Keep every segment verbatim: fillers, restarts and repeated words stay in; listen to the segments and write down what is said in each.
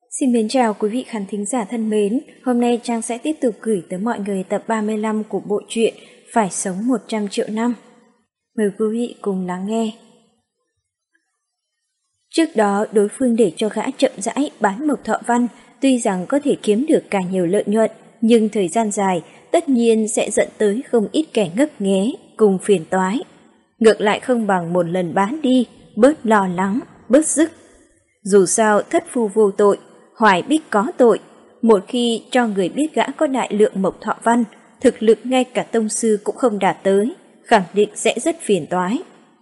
Xin mến chào quý vị khán thính giả thân mến, hôm nay Trang sẽ tiếp tục gửi tới mọi người tập ba mươi lăm của bộ truyện Phải sống một trăm triệu năm. Mời quý vị cùng lắng nghe. Trước đó đối phương để cho gã chậm rãi bán Mộc Thọ Văn, tuy rằng có thể kiếm được càng nhiều lợi nhuận, nhưng thời gian dài tất nhiên sẽ dẫn tới không ít kẻ ngấp nghé cùng phiền toái. Ngược lại không bằng một lần bán đi, bớt lo lắng, bớt sức. Dù sao thất phu vô tội, hoài bích có tội, một khi cho người biết gã có đại lượng Mộc Thọ Văn, thực lực ngay cả tông sư cũng không đạt tới, khẳng định sẽ rất phiền toái.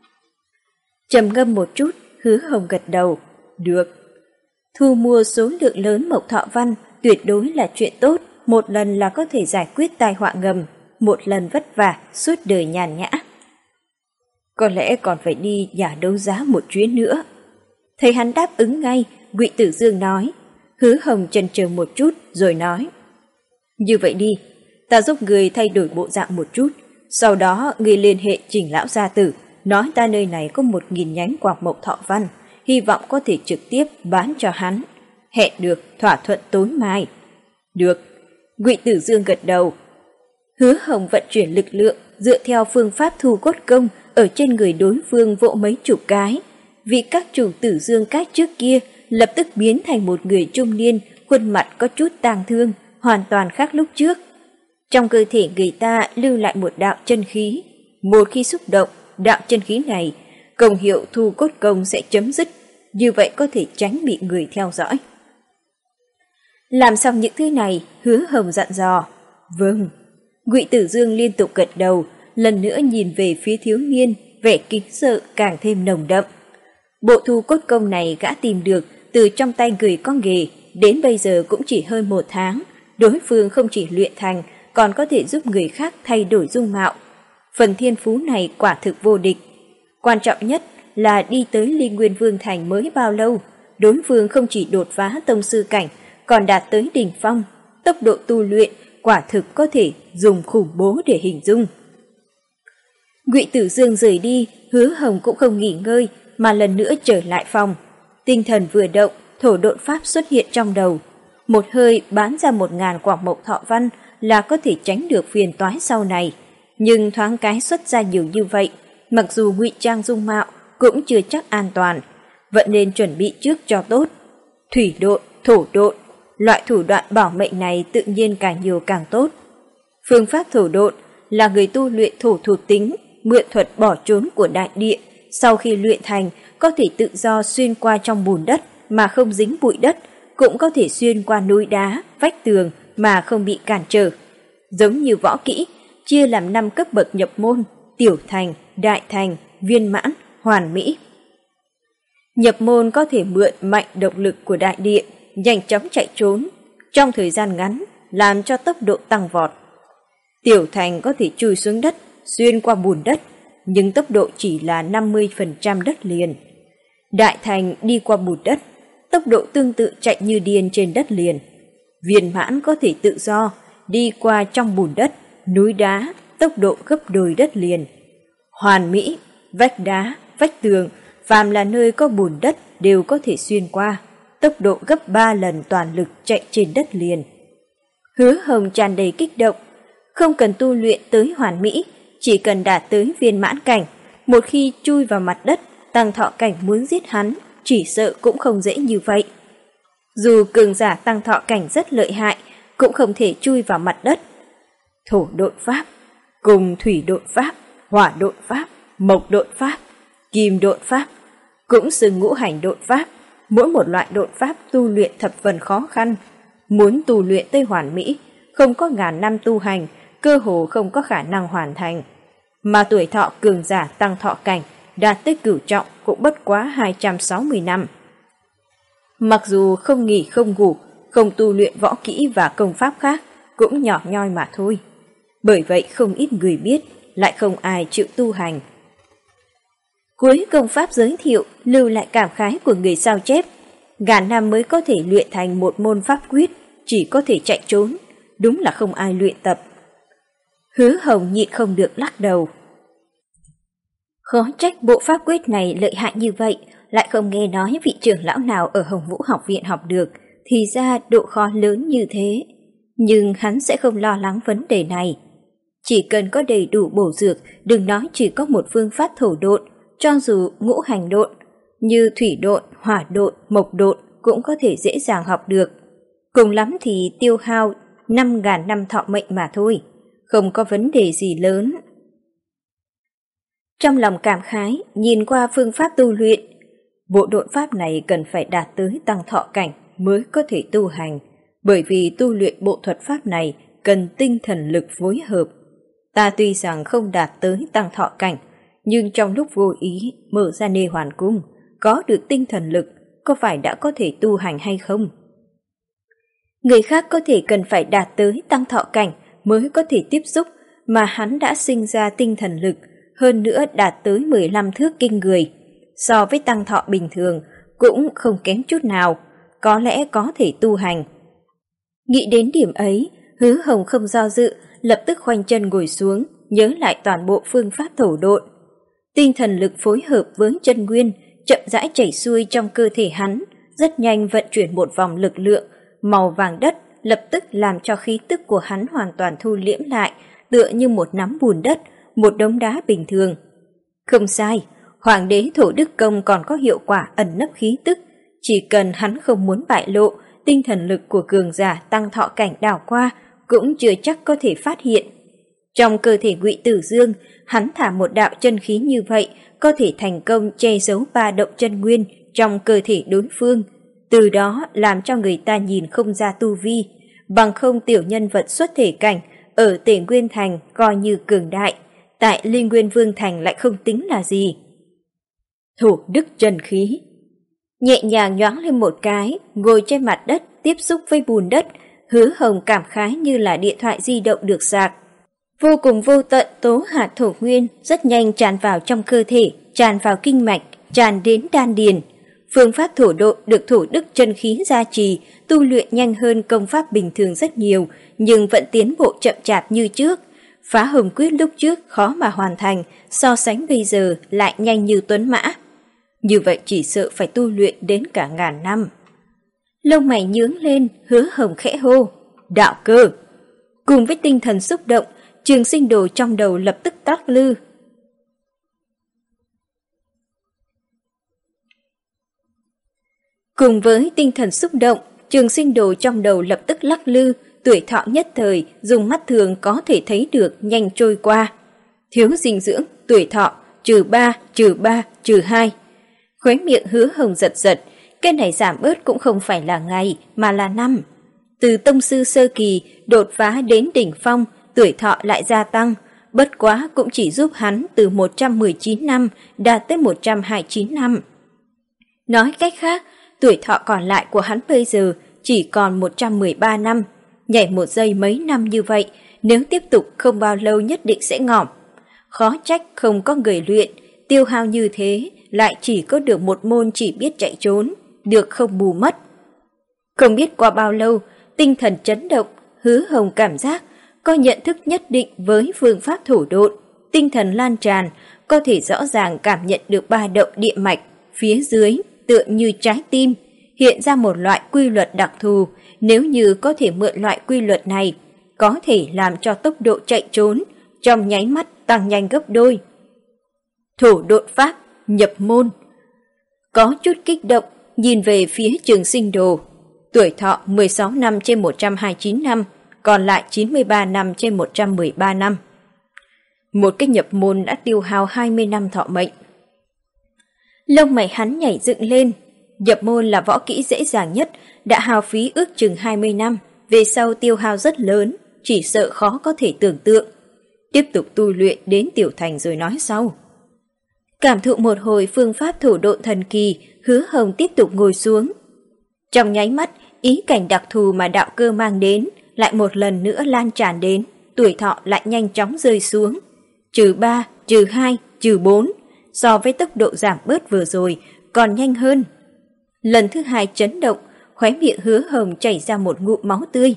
Trầm ngâm một chút, Hứa Hồng gật đầu, được. Thu mua số lượng lớn Mộc Thọ Văn tuyệt đối là chuyện tốt, một lần là có thể giải quyết tai họa ngầm, một lần vất vả, suốt đời nhàn nhã. Có lẽ còn phải đi nhà đấu giá một chuyến nữa. Thấy hắn đáp ứng ngay, Ngụy Tử Dương nói. Hứa Hồng chần chừ một chút rồi nói. Như vậy đi, ta giúp người thay đổi bộ dạng một chút, sau đó người liên hệ Trình lão gia tử, nói ta nơi này có một nghìn nhánh quạc Mộc Thọ Văn, hy vọng có thể trực tiếp bán cho hắn. Hẹn được, thỏa thuận tối mai. Được. Ngụy Tử Dương gật đầu. Hứa Hồng vận chuyển lực lượng dựa theo phương pháp thu cốt công ở trên người đối phương vỗ mấy chục cái. Vì các chủ Tử Dương Các trước kia lập tức biến thành một người trung niên, khuôn mặt có chút tang thương, hoàn toàn khác lúc trước. Trong cơ thể người ta lưu lại một đạo chân khí. Một khi xúc động, đạo chân khí này, công hiệu thu cốt công sẽ chấm dứt, như vậy có thể tránh bị người theo dõi. Làm xong những thứ này, Hứa Hồng dặn dò. Vâng. Ngụy Tử Dương liên tục gật đầu, lần nữa nhìn về phía thiếu niên, vẻ kính sợ càng thêm nồng đậm. Bộ thu cốt công này gã tìm được từ trong tay người có nghề, đến bây giờ cũng chỉ hơn một tháng. Đối phương không chỉ luyện thành, còn có thể giúp người khác thay đổi dung mạo. Phần thiên phú này quả thực vô địch. Quan trọng nhất là đi tới Linh Nguyên Vương Thành mới bao lâu, đối phương không chỉ đột phá tông sư cảnh, còn đạt tới đỉnh phong. Tốc độ tu luyện quả thực có thể dùng khủng bố để hình dung. Ngụy Tử Dương rời đi, Hứa Hồng cũng không nghỉ ngơi, mà lần nữa trở lại phòng. Tinh thần vừa động, thổ độn pháp xuất hiện trong đầu. Một hơi bán ra một ngàn quạc Mộc Thọ Văn là có thể tránh được phiền toái sau này. Nhưng thoáng cái xuất ra nhiều như vậy, mặc dù ngụy trang dung mạo cũng chưa chắc an toàn, vẫn nên chuẩn bị trước cho tốt. Thủy độn, thổ độn, loại thủ đoạn bảo mệnh này tự nhiên càng nhiều càng tốt. Phương pháp thổ độn là người tu luyện thổ thuộc tính, mượn thuật bỏ trốn của đại địa, sau khi luyện thành có thể tự do xuyên qua trong bùn đất mà không dính bụi đất, cũng có thể xuyên qua núi đá, vách tường mà không bị cản trở. Giống như võ kỹ, chia làm năm cấp bậc nhập môn: tiểu thành, đại thành, viên mãn, hoàn mỹ. Nhập môn có thể mượn mạnh độc lực của đại địa, nhanh chóng chạy trốn, trong thời gian ngắn làm cho tốc độ tăng vọt. Tiểu thành có thể chui xuống đất, xuyên qua bùn đất, nhưng tốc độ chỉ là năm mươi phần trăm đất liền. Đại thành đi qua bùn đất, tốc độ tương tự chạy như điên trên đất liền. Viên mãn có thể tự do, đi qua trong bùn đất, núi đá, tốc độ gấp đôi đất liền. Hoàn mỹ, vách đá, vách tường, phàm là nơi có bùn đất đều có thể xuyên qua, tốc độ gấp ba lần toàn lực chạy trên đất liền. Hứa Hồng tràn đầy kích động, không cần tu luyện tới hoàn mỹ, chỉ cần đạt tới viên mãn cảnh, một khi chui vào mặt đất, tăng thọ cảnh muốn giết hắn, chỉ sợ cũng không dễ như vậy. Dù cường giả tăng thọ cảnh rất lợi hại, cũng không thể chui vào mặt đất. Thổ độn pháp, cùng thủy độn pháp, hỏa độn pháp, mộc độn pháp, kim độn pháp, cũng xưng ngũ hành độn pháp. Mỗi một loại độn pháp tu luyện thập phần khó khăn. Muốn tu luyện tới hoàn mỹ, không có ngàn năm tu hành, cơ hồ không có khả năng hoàn thành. Mà tuổi thọ cường giả tăng thọ cảnh đạt tới cửu trọng cũng bất quá hai trăm sáu mươi năm. Mặc dù không nghỉ không ngủ, không tu luyện võ kỹ và công pháp khác, cũng nhỏ nhoi mà thôi. Bởi vậy không ít người biết, lại không ai chịu tu hành. Cuối công pháp giới thiệu lưu lại cảm khái của người sao chép. Ngàn năm mới có thể luyện thành một môn pháp quyết, chỉ có thể chạy trốn, đúng là không ai luyện tập. Hứa Hồng nhịn không được lắc đầu. Khó trách bộ pháp quyết này lợi hại như vậy, lại không nghe nói vị trưởng lão nào ở Hồng Vũ học viện học được, thì ra độ khó lớn như thế. Nhưng hắn sẽ không lo lắng vấn đề này. Chỉ cần có đầy đủ bổ dược, đừng nói chỉ có một phương pháp thổ độn, cho dù ngũ hành độn, như thủy độn, hỏa độn, mộc độn cũng có thể dễ dàng học được. Cùng lắm thì tiêu hao năm nghìn năm thọ mệnh mà thôi, không có vấn đề gì lớn. Trong lòng cảm khái, nhìn qua phương pháp tu luyện, bộ độn pháp này cần phải đạt tới tăng thọ cảnh mới có thể tu hành, bởi vì tu luyện bộ thuật pháp này cần tinh thần lực phối hợp. Ta tuy rằng không đạt tới tăng thọ cảnh, nhưng trong lúc vô ý mở ra nê hoàn cung, có được tinh thần lực, có phải đã có thể tu hành hay không? Người khác có thể cần phải đạt tới tăng thọ cảnh mới có thể tiếp xúc, mà hắn đã sinh ra tinh thần lực, hơn nữa đạt tới mười lăm thước kinh người. So với tăng thọ bình thường cũng không kém chút nào, có lẽ có thể tu hành. Nghĩ đến điểm ấy, Hứa Hồng không do dự, lập tức khoanh chân ngồi xuống, nhớ lại toàn bộ phương pháp thổ độn. Tinh thần lực phối hợp với chân nguyên, chậm rãi chảy xuôi trong cơ thể hắn, rất nhanh vận chuyển một vòng lực lượng, màu vàng đất lập tức làm cho khí tức của hắn hoàn toàn thu liễm lại, tựa như một nắm bùn đất, một đống đá bình thường. Không sai, Hoàng đế Thổ Đức Công còn có hiệu quả ẩn nấp khí tức, chỉ cần hắn không muốn bại lộ, tinh thần lực của cường giả tăng thọ cảnh đảo qua cũng chưa chắc có thể phát hiện. Trong cơ thể Ngụy Tử Dương, hắn thả một đạo chân khí như vậy, có thể thành công che giấu ba động chân nguyên trong cơ thể đối phương, từ đó làm cho người ta nhìn không ra tu vi, bằng không tiểu nhân vật xuất thể cảnh ở Tề Nguyên Thành coi như cường đại, tại Linh Nguyên Vương Thành lại không tính là gì. Thổ đức chân khí nhẹ nhàng nhoáng lên một cái, ngồi trên mặt đất tiếp xúc với bùn đất, Hứa Hồng cảm khái như là điện thoại di động được sạc. Vô cùng vô tận tố hạt thổ nguyên rất nhanh tràn vào trong cơ thể, tràn vào kinh mạch, tràn đến đan điền. Phương pháp thổ độ được thổ đức chân khí gia trì, tu luyện nhanh hơn công pháp bình thường rất nhiều, nhưng vẫn tiến bộ chậm chạp như trước. Phá hồng quyết lúc trước khó mà hoàn thành, so sánh bây giờ lại nhanh như tuấn mã. Như vậy chỉ sợ phải tu luyện đến cả ngàn năm. Lông mày nhướng lên, Hứa Hồng khẽ hô, đạo cơ. Cùng với tinh thần xúc động, Trường Sinh Đồ trong đầu lập tức lắc lư. Cùng với tinh thần xúc động, Trường Sinh Đồ trong đầu lập tức lắc lư, tuổi thọ nhất thời dùng mắt thường có thể thấy được nhanh trôi qua. Thiếu dinh dưỡng, tuổi thọ, trừ ba, trừ ba, trừ hai. Khóe miệng Hứa Hồng giật giật, cái này giảm bớt cũng không phải là ngày mà là năm. Từ tông sư sơ kỳ đột phá đến đỉnh phong, tuổi thọ lại gia tăng, bất quá cũng chỉ giúp hắn từ một trăm mười chín năm đạt tới một trăm hai mươi chín năm. Nói cách khác, tuổi thọ còn lại của hắn bây giờ chỉ còn một trăm mười ba năm, nhảy một giây mấy năm như vậy, nếu tiếp tục không bao lâu nhất định sẽ ngỏm. Khó trách không có người luyện, tiêu hao như thế lại chỉ có được một môn chỉ biết chạy trốn, được không bù mất. Không biết qua bao lâu, tinh thần chấn động, Hứa Hồng cảm giác có nhận thức nhất định với phương pháp thổ độn, tinh thần lan tràn, có thể rõ ràng cảm nhận được ba động địa mạch, phía dưới tựa như trái tim, hiện ra một loại quy luật đặc thù, nếu như có thể mượn loại quy luật này, có thể làm cho tốc độ chạy trốn trong nháy mắt tăng nhanh gấp đôi. Thổ độn pháp, nhập môn. Có chút kích động, nhìn về phía Trường Sinh Đồ. Tuổi thọ mười sáu năm trên một trăm hai mươi chín năm, còn lại chín mươi ba năm trên một trăm mười ba năm. Một cái nhập môn đã tiêu hao hai mươi năm thọ mệnh. Lông mày hắn nhảy dựng lên. Nhập môn là võ kỹ dễ dàng nhất, đã hao phí ước chừng hai mươi năm, về sau tiêu hao rất lớn, chỉ sợ khó có thể tưởng tượng. Tiếp tục tu luyện đến tiểu thành rồi nói sau. Cảm thụ một hồi phương pháp thổ độn thần kỳ, Hứa Hồng tiếp tục ngồi xuống. Trong nháy mắt, ý cảnh đặc thù mà đạo cơ mang đến lại một lần nữa lan tràn đến, tuổi thọ lại nhanh chóng rơi xuống. Trừ ba, trừ hai, trừ bốn, so với tốc độ giảm bớt vừa rồi còn nhanh hơn. Lần thứ hai chấn động, khóe miệng Hứa Hồng chảy ra một ngụm máu tươi.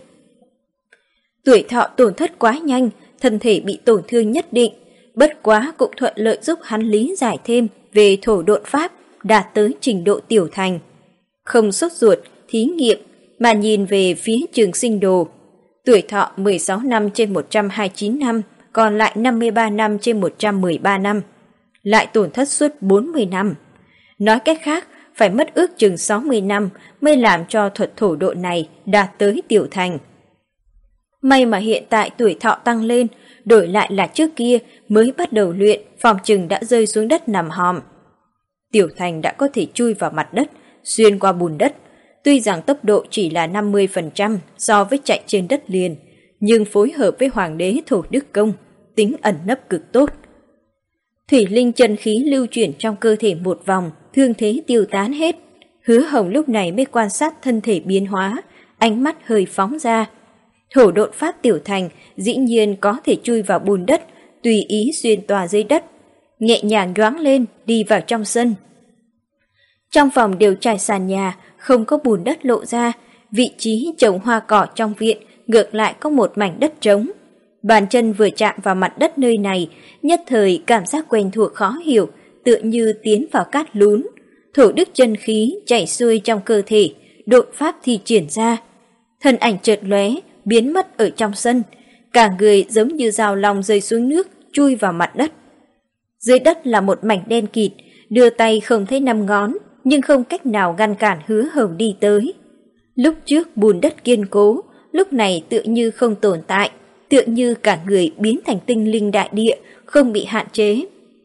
Tuổi thọ tổn thất quá nhanh, thân thể bị tổn thương nhất định, bất quá cũng thuận lợi giúp hắn lý giải thêm về thổ độn pháp, đạt tới trình độ tiểu thành. Không sốt ruột, thí nghiệm, mà nhìn về phía Trường Sinh Đồ. Tuổi thọ mười sáu năm trên một trăm hai mươi chín năm, còn lại năm mươi ba năm trên một trăm mười ba năm. Lại tổn thất suốt bốn mươi năm. Nói cách khác, phải mất ước chừng sáu mươi năm mới làm cho thuật thổ độ này đạt tới tiểu thành. May mà hiện tại tuổi thọ tăng lên, đổi lại là trước kia mới bắt đầu luyện, phòng chừng đã rơi xuống đất nằm hòm. Tiểu thành đã có thể chui vào mặt đất, xuyên qua bùn đất. Tuy rằng tốc độ chỉ là năm mươi phần trăm so với chạy trên đất liền, nhưng phối hợp với Hoàng đế Thổ Đức Công, tính ẩn nấp cực tốt. Thủy linh chân khí lưu chuyển trong cơ thể một vòng, thương thế tiêu tán hết. Hứa Hồng lúc này mới quan sát thân thể biến hóa, ánh mắt hơi phóng ra. Thổ độn pháp tiểu thành dĩ nhiên có thể chui vào bùn đất, tùy ý xuyên tỏa dưới đất, nhẹ nhàng nhoáng lên đi vào trong sân. Trong phòng đều trải sàn nhà, không có bùn đất lộ ra, vị trí trồng hoa cỏ trong viện ngược lại có một mảnh đất trống. Bàn chân vừa chạm vào mặt đất nơi này, nhất thời cảm giác quen thuộc khó hiểu, tựa như tiến vào cát lún. Thổ đức chân khí chảy xuôi trong cơ thể, độn pháp thi triển ra. Thân ảnh chợt lóe, biến mất ở trong sân, cả người giống như dao long rơi xuống nước, chui vào mặt đất. Dưới đất là một mảnh đen kịt, đưa tay không thấy năm ngón, nhưng không cách nào ngăn cản Hứa Hồng đi tới. Lúc trước bùn đất kiên cố, lúc này tựa như không tồn tại, tựa như cả người biến thành tinh linh đại địa, không bị hạn chế.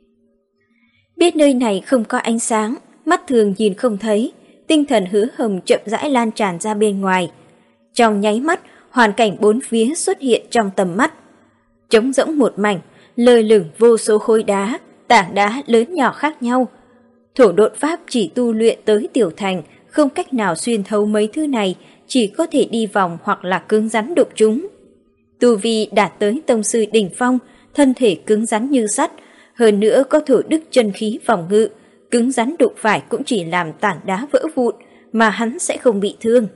Biết nơi này không có ánh sáng, mắt thường nhìn không thấy, tinh thần Hứa Hồng chậm rãi lan tràn ra bên ngoài. Trong nháy mắt, hoàn cảnh bốn phía xuất hiện trong tầm mắt. Trống rỗng một mảnh, lơ lửng vô số khối đá, tảng đá lớn nhỏ khác nhau. Thổ độn pháp chỉ tu luyện tới tiểu thành, không cách nào xuyên thấu mấy thứ này, chỉ có thể đi vòng hoặc là cứng rắn đụng chúng. Tu vi đạt tới tông sư đỉnh phong, thân thể cứng rắn như sắt, hơn nữa có thổ đức chân khí phòng ngự, cứng rắn đụng phải cũng chỉ làm tảng đá vỡ vụn, mà hắn sẽ không bị thương.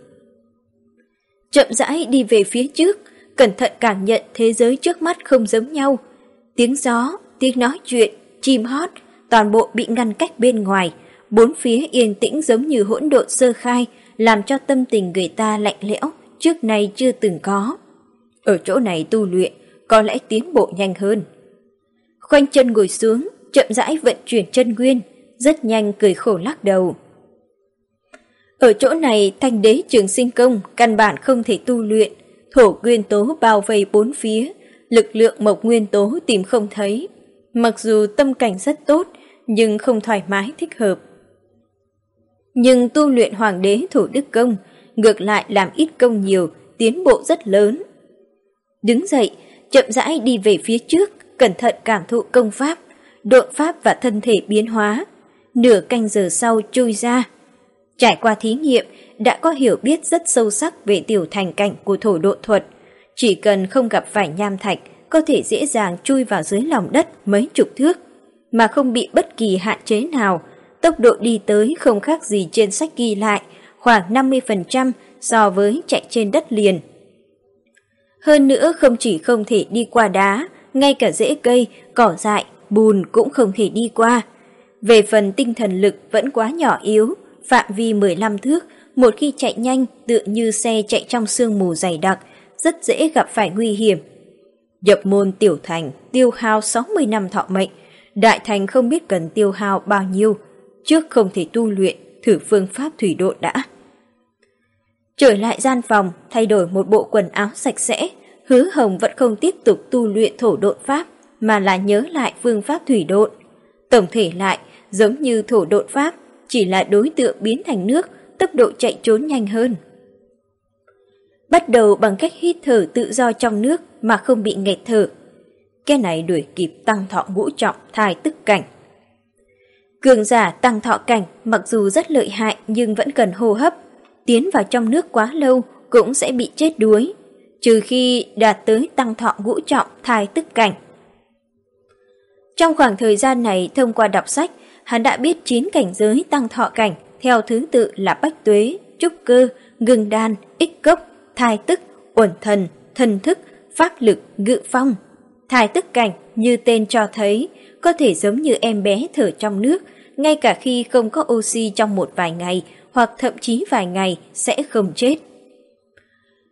Chậm rãi đi về phía trước, cẩn thận cảm nhận thế giới trước mắt không giống nhau. Tiếng gió, tiếng nói chuyện, chim hót, toàn bộ bị ngăn cách bên ngoài, bốn phía yên tĩnh giống như hỗn độn sơ khai, làm cho tâm tình người ta lạnh lẽo, trước nay chưa từng có. Ở chỗ này tu luyện, có lẽ tiến bộ nhanh hơn. Khoanh chân ngồi xuống, chậm rãi vận chuyển chân nguyên, rất nhanh cười khổ lắc đầu. Ở chỗ này Thanh đế Trường Sinh công căn bản không thể tu luyện, thổ nguyên tố bao vây bốn phía, lực lượng mộc nguyên tố tìm không thấy. Mặc dù tâm cảnh rất tốt, nhưng không thoải mái thích hợp. Nhưng tu luyện Hoàng đế Thổ Đức Công, ngược lại làm ít công nhiều, tiến bộ rất lớn. Đứng dậy, chậm rãi đi về phía trước, cẩn thận cảm thụ công pháp, độn pháp và thân thể biến hóa. Nửa canh giờ sau chui ra. Trải qua thí nghiệm, đã có hiểu biết rất sâu sắc về tiểu thành cảnh của thổ độn thuật. Chỉ cần không gặp phải nham thạch, có thể dễ dàng chui vào dưới lòng đất mấy chục thước, mà không bị bất kỳ hạn chế nào. Tốc độ đi tới không khác gì trên sách ghi lại, khoảng năm mươi phần trăm so với chạy trên đất liền. Hơn nữa không chỉ không thể đi qua đá, ngay cả rễ cây, cỏ dại, bùn cũng không thể đi qua. Về phần tinh thần lực vẫn quá nhỏ yếu, phạm vi mười lăm thước, một khi chạy nhanh tựa như xe chạy trong sương mù dày đặc, rất dễ gặp phải nguy hiểm. Nhập môn tiểu thành tiêu hao sáu mươi năm thọ mệnh, đại thành không biết cần tiêu hao bao nhiêu, trước không thể tu luyện, thử phương pháp thủy độn đã. Trở lại gian phòng, thay đổi một bộ quần áo sạch sẽ, Hứa Hồng vẫn không tiếp tục tu luyện thổ độn pháp, mà là nhớ lại phương pháp thủy độn. Tổng thể lại, giống như thổ độn pháp, chỉ là đối tượng biến thành nước, tốc độ chạy trốn nhanh hơn. Bắt đầu bằng cách hít thở tự do trong nước mà không bị nghẹt thở. Cái này đuổi kịp tăng thọ ngũ trọng thai tức cảnh. Cường giả tăng thọ cảnh mặc dù rất lợi hại nhưng vẫn cần hô hấp. Tiến vào trong nước quá lâu cũng sẽ bị chết đuối, trừ khi đạt tới tăng thọ ngũ trọng thai tức cảnh. Trong khoảng thời gian này thông qua đọc sách, hắn đã biết chín cảnh giới tăng thọ cảnh theo thứ tự là bách tuế, trúc cơ, ngưng đan, ích cốc, thai tức, uẩn thần, thần thức, pháp lực, ngự phong. Thai tức cảnh như tên cho thấy, có thể giống như em bé thở trong nước, ngay cả khi không có oxy trong một vài ngày hoặc thậm chí vài ngày sẽ không chết.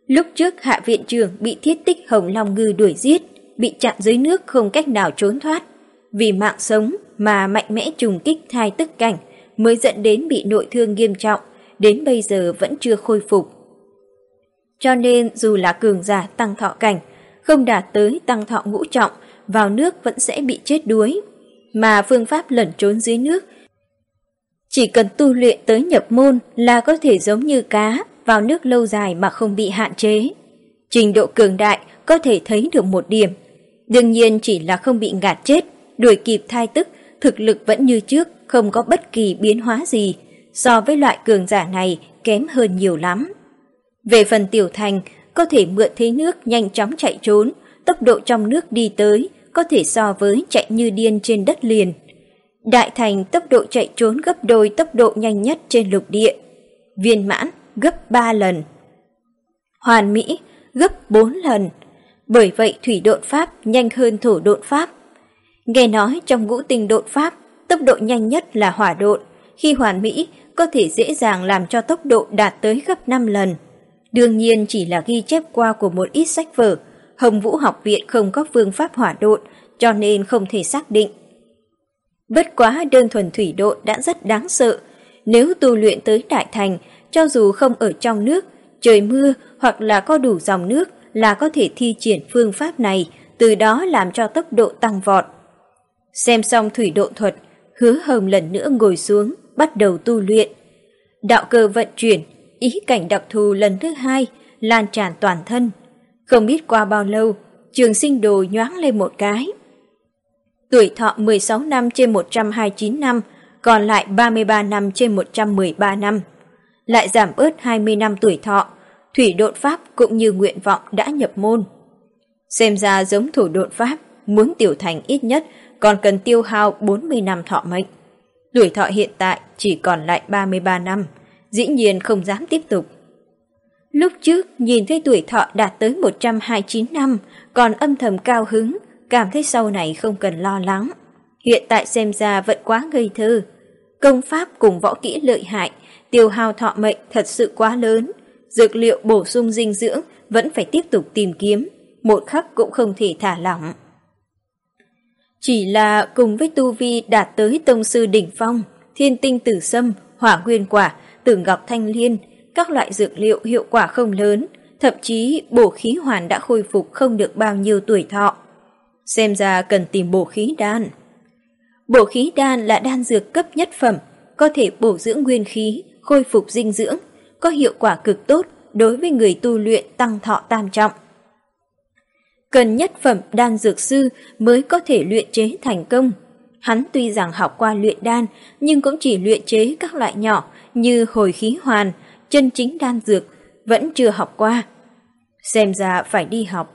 Lúc trước Hạ viện trưởng bị Thiết Tích Hồng Long Ngư đuổi giết, bị chặn dưới nước không cách nào trốn thoát. Vì mạng sống mà mạnh mẽ trùng kích thai tức cảnh mới dẫn đến bị nội thương nghiêm trọng, đến bây giờ vẫn chưa khôi phục. Cho nên dù là cường giả tăng thọ cảnh, không đạt tới tăng thọ ngũ trọng, vào nước vẫn sẽ bị chết đuối. Mà phương pháp lẩn trốn dưới nước, chỉ cần tu luyện tới nhập môn là có thể giống như cá, vào nước lâu dài mà không bị hạn chế. Trình độ cường đại có thể thấy được một điểm. Đương nhiên chỉ là không bị ngạt chết, đuổi kịp thai tức, thực lực vẫn như trước, không có bất kỳ biến hóa gì. So với loại cường giả này kém hơn nhiều lắm. Về phần Tiểu Thành, có thể mượn thế nước nhanh chóng chạy trốn, tốc độ trong nước đi tới có thể so với chạy như điên trên đất liền. Đại Thành tốc độ chạy trốn gấp đôi tốc độ nhanh nhất trên lục địa. Viên mãn gấp ba lần. Hoàn mỹ gấp bốn lần. Bởi vậy thủy độn pháp nhanh hơn thổ độn pháp. Nghe nói trong ngũ tinh độn pháp, tốc độ nhanh nhất là hỏa độn, khi hoàn mỹ có thể dễ dàng làm cho tốc độ đạt tới gấp năm lần. Đương nhiên chỉ là ghi chép qua của một ít sách vở, Hồng Vũ học viện không có phương pháp hỏa độn, cho nên không thể xác định. Bất quá đơn thuần thủy độn đã rất đáng sợ, nếu tu luyện tới đại thành, cho dù không ở trong nước, trời mưa hoặc là có đủ dòng nước là có thể thi triển phương pháp này, từ đó làm cho tốc độ tăng vọt. Xem xong thủy độn thuật, Hứa Hồng lần nữa ngồi xuống, bắt đầu tu luyện. Đạo cơ vận chuyển, ý cảnh đặc thù lần thứ hai, lan tràn toàn thân. Không biết qua bao lâu, Trường Sinh Đồ nhoáng lên một cái. Tuổi thọ mười sáu năm trên một trăm hai mươi chín năm, còn lại ba mươi ba năm trên một trăm mười ba năm. Lại giảm bớt hai mươi năm tuổi thọ, thủy độn pháp cũng như nguyện vọng đã nhập môn. Xem ra giống thổ độn pháp, muốn tiểu thành ít nhất còn cần tiêu hao bốn mươi năm thọ mệnh. Tuổi thọ hiện tại chỉ còn lại ba mươi ba năm, dĩ nhiên không dám tiếp tục. Lúc trước nhìn thấy tuổi thọ đạt tới một trăm hai mươi chín năm, còn âm thầm cao hứng, cảm thấy sau này không cần lo lắng. Hiện tại xem ra vẫn quá ngây thơ. Công pháp cùng võ kỹ lợi hại, tiêu hao thọ mệnh thật sự quá lớn. Dược liệu bổ sung dinh dưỡng vẫn phải tiếp tục tìm kiếm, một khắc cũng không thể thả lỏng. Chỉ là cùng với tu vi đạt tới tông sư đỉnh phong, thiên tinh tử sâm, hỏa nguyên quả, tử ngọc thanh liên, các loại dược liệu hiệu quả không lớn, thậm chí bổ khí hoàn đã khôi phục không được bao nhiêu tuổi thọ. Xem ra cần tìm bổ khí đan. Bổ khí đan là đan dược cấp nhất phẩm, có thể bổ dưỡng nguyên khí, khôi phục dinh dưỡng, có hiệu quả cực tốt đối với người tu luyện tăng thọ tam trọng. Cần nhất phẩm đan dược sư mới có thể luyện chế thành công. Hắn tuy rằng học qua luyện đan, nhưng cũng chỉ luyện chế các loại nhỏ như hồi khí hoàn, chân chính đan dược, vẫn chưa học qua. Xem ra phải đi học.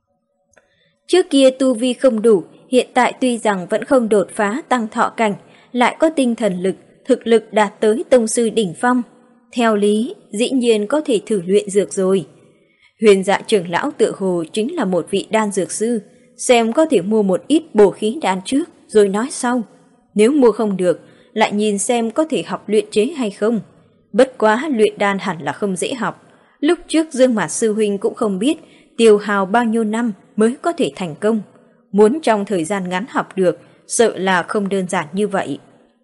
Trước kia tu vi không đủ, hiện tại tuy rằng vẫn không đột phá tăng thọ cảnh, lại có tinh thần lực, thực lực đạt tới tông sư đỉnh phong. Theo lý, dĩ nhiên có thể thử luyện dược rồi. Huyền Dạ trưởng lão tựa hồ chính là một vị đan dược sư, xem có thể mua một ít bổ khí đan trước rồi nói sau. Nếu mua không được, lại nhìn xem có thể học luyện chế hay không. Bất quá luyện đan hẳn là không dễ học. Lúc trước Dương Mạt sư huynh cũng không biết tiêu hao bao nhiêu năm mới có thể thành công. Muốn trong thời gian ngắn học được, sợ là không đơn giản như vậy.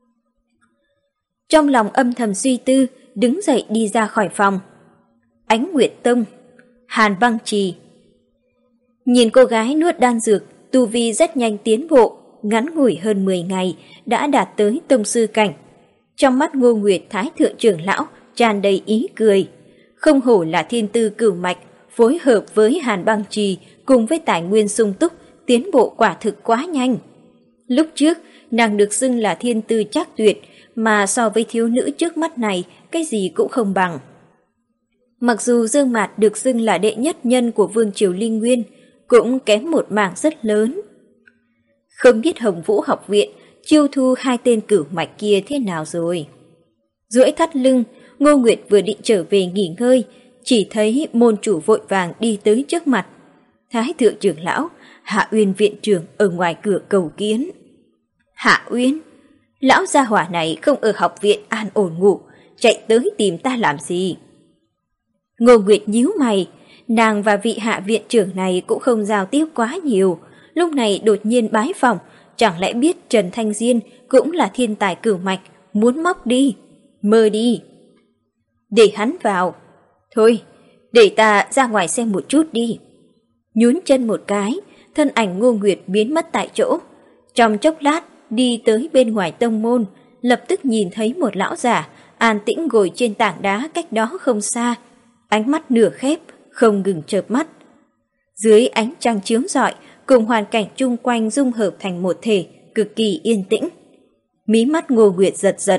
Trong lòng âm thầm suy tư, đứng dậy đi ra khỏi phòng. Ánh Nguyệt Tông, Hàn Băng Trì. Nhìn cô gái nuốt đan dược, tu vi rất nhanh tiến bộ, ngắn ngủi hơn mười ngày đã đạt tới tông sư cảnh. Trong mắt Ngô Nguyệt Thái thượng trưởng lão tràn đầy ý cười. Không hổ là thiên tư cửu mạch, phối hợp với Hàn Băng Trì cùng với tài nguyên sung túc, tiến bộ quả thực quá nhanh. Lúc trước, nàng được xưng là thiên tư trác tuyệt, mà so với thiếu nữ trước mắt này, cái gì cũng không bằng. Mặc dù Dương Mạt được xưng là đệ nhất nhân của Vương triều Linh Nguyên, cũng kém một mảng rất lớn. Không biết Hồng Vũ học viện chiêu thu hai tên cửu mạch kia thế nào rồi. Duỗi thắt lưng, Ngô Nguyệt vừa định trở về nghỉ ngơi, chỉ thấy môn chủ vội vàng đi tới trước mặt. Thái thượng trưởng lão, Hạ Uyên viện trưởng ở ngoài cửa cầu kiến. Hạ Uyên? Lão gia hỏa này không ở học viện an ổn ngủ, chạy tới tìm ta làm gì? Ngô Nguyệt nhíu mày, nàng và vị hạ viện trưởng này cũng không giao tiếp quá nhiều, lúc này đột nhiên bái phỏng, chẳng lẽ biết Trần Thanh Diên cũng là thiên tài cửu mạch, muốn móc đi, mơ đi. Để hắn vào. Thôi, để ta ra ngoài xem một chút đi. Nhún chân một cái, thân ảnh Ngô Nguyệt biến mất tại chỗ. Trong chốc lát, đi tới bên ngoài tông môn, lập tức nhìn thấy một lão giả, an tĩnh ngồi trên tảng đá cách đó không xa. Ánh mắt nửa khép, không ngừng chợp mắt. Dưới ánh trăng chiếu rọi, cùng hoàn cảnh chung quanh dung hợp thành một thể, cực kỳ yên tĩnh. Mí mắt Ngô Nguyệt giật giật.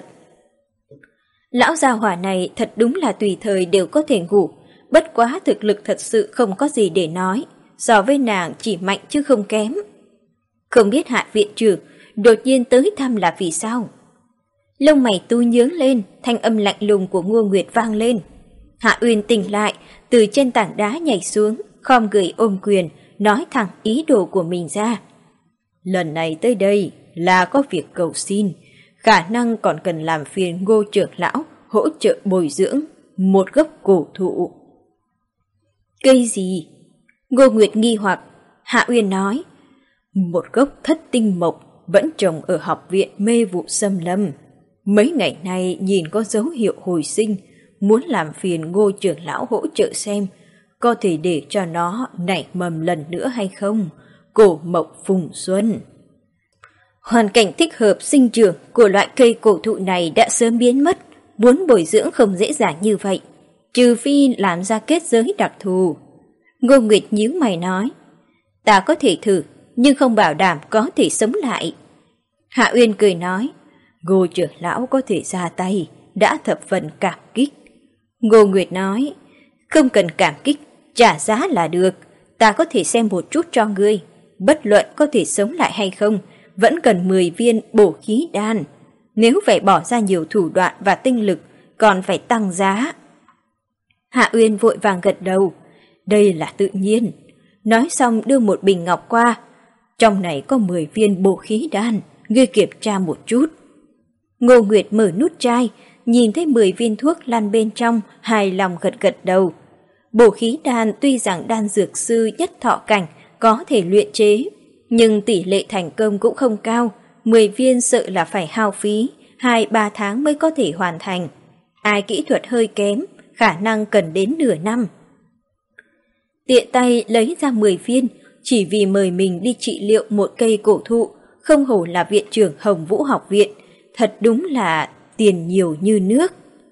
Lão gia hỏa này thật đúng là tùy thời đều có thể ngủ, bất quá thực lực thật sự không có gì để nói, so với nàng chỉ mạnh chứ không kém. Không biết hạ viện trưởng đột nhiên tới thăm là vì sao? Lông mày tu nhướng lên, thanh âm lạnh lùng của Ngô Nguyệt vang lên. Hạ Uyên tỉnh lại, từ trên tảng đá nhảy xuống, khom người ôm quyền, nói thẳng ý đồ của mình ra. Lần này tới đây là có việc cầu xin, khả năng còn cần làm phiền Ngô trưởng lão hỗ trợ bồi dưỡng một gốc cổ thụ. Cây gì? Ngô Nguyệt nghi hoặc. Hạ Uyên nói, một gốc thất tinh mộc vẫn trồng ở học viện mê vụ xâm lâm. Mấy ngày nay nhìn có dấu hiệu hồi sinh, muốn làm phiền Ngô trưởng lão hỗ trợ xem có thể để cho nó nảy mầm lần nữa hay không. Cổ mộc phùng xuân. Hoàn cảnh thích hợp sinh trưởng của loại cây cổ thụ này đã sớm biến mất, muốn bồi dưỡng không dễ dàng như vậy, trừ phi làm ra kết giới đặc thù. Ngô Nguyệt nhíu mày nói, ta có thể thử, nhưng không bảo đảm có thể sống lại. Hạ Uyên cười nói, Ngô trưởng lão có thể ra tay, đã thập phần cảm kích. Ngô Nguyệt nói, không cần cảm kích, trả giá là được, ta có thể xem một chút cho ngươi, bất luận có thể sống lại hay không, vẫn cần mười viên bổ khí đan. Nếu phải bỏ ra nhiều thủ đoạn và tinh lực, còn phải tăng giá. Hạ Uyên vội vàng gật đầu, đây là tự nhiên. Nói xong đưa một bình ngọc qua, trong này có mười viên bổ khí đan, ngươi kiểm tra một chút. Ngô Nguyệt mở nút chai, nhìn thấy mười viên thuốc lan bên trong, hài lòng gật gật đầu. Bổ khí đan tuy rằng đan dược sư nhất thọ cảnh có thể luyện chế, nhưng tỷ lệ thành công cũng không cao, mười viên sợ là phải hao phí, hai ba tháng mới có thể hoàn thành. Ai kỹ thuật hơi kém, khả năng cần đến nửa năm. Tiện tay lấy ra mười viên, chỉ vì mời mình đi trị liệu một cây cổ thụ, không hổ là viện trưởng Hồng Vũ học viện, thật đúng là tiền nhiều như nước.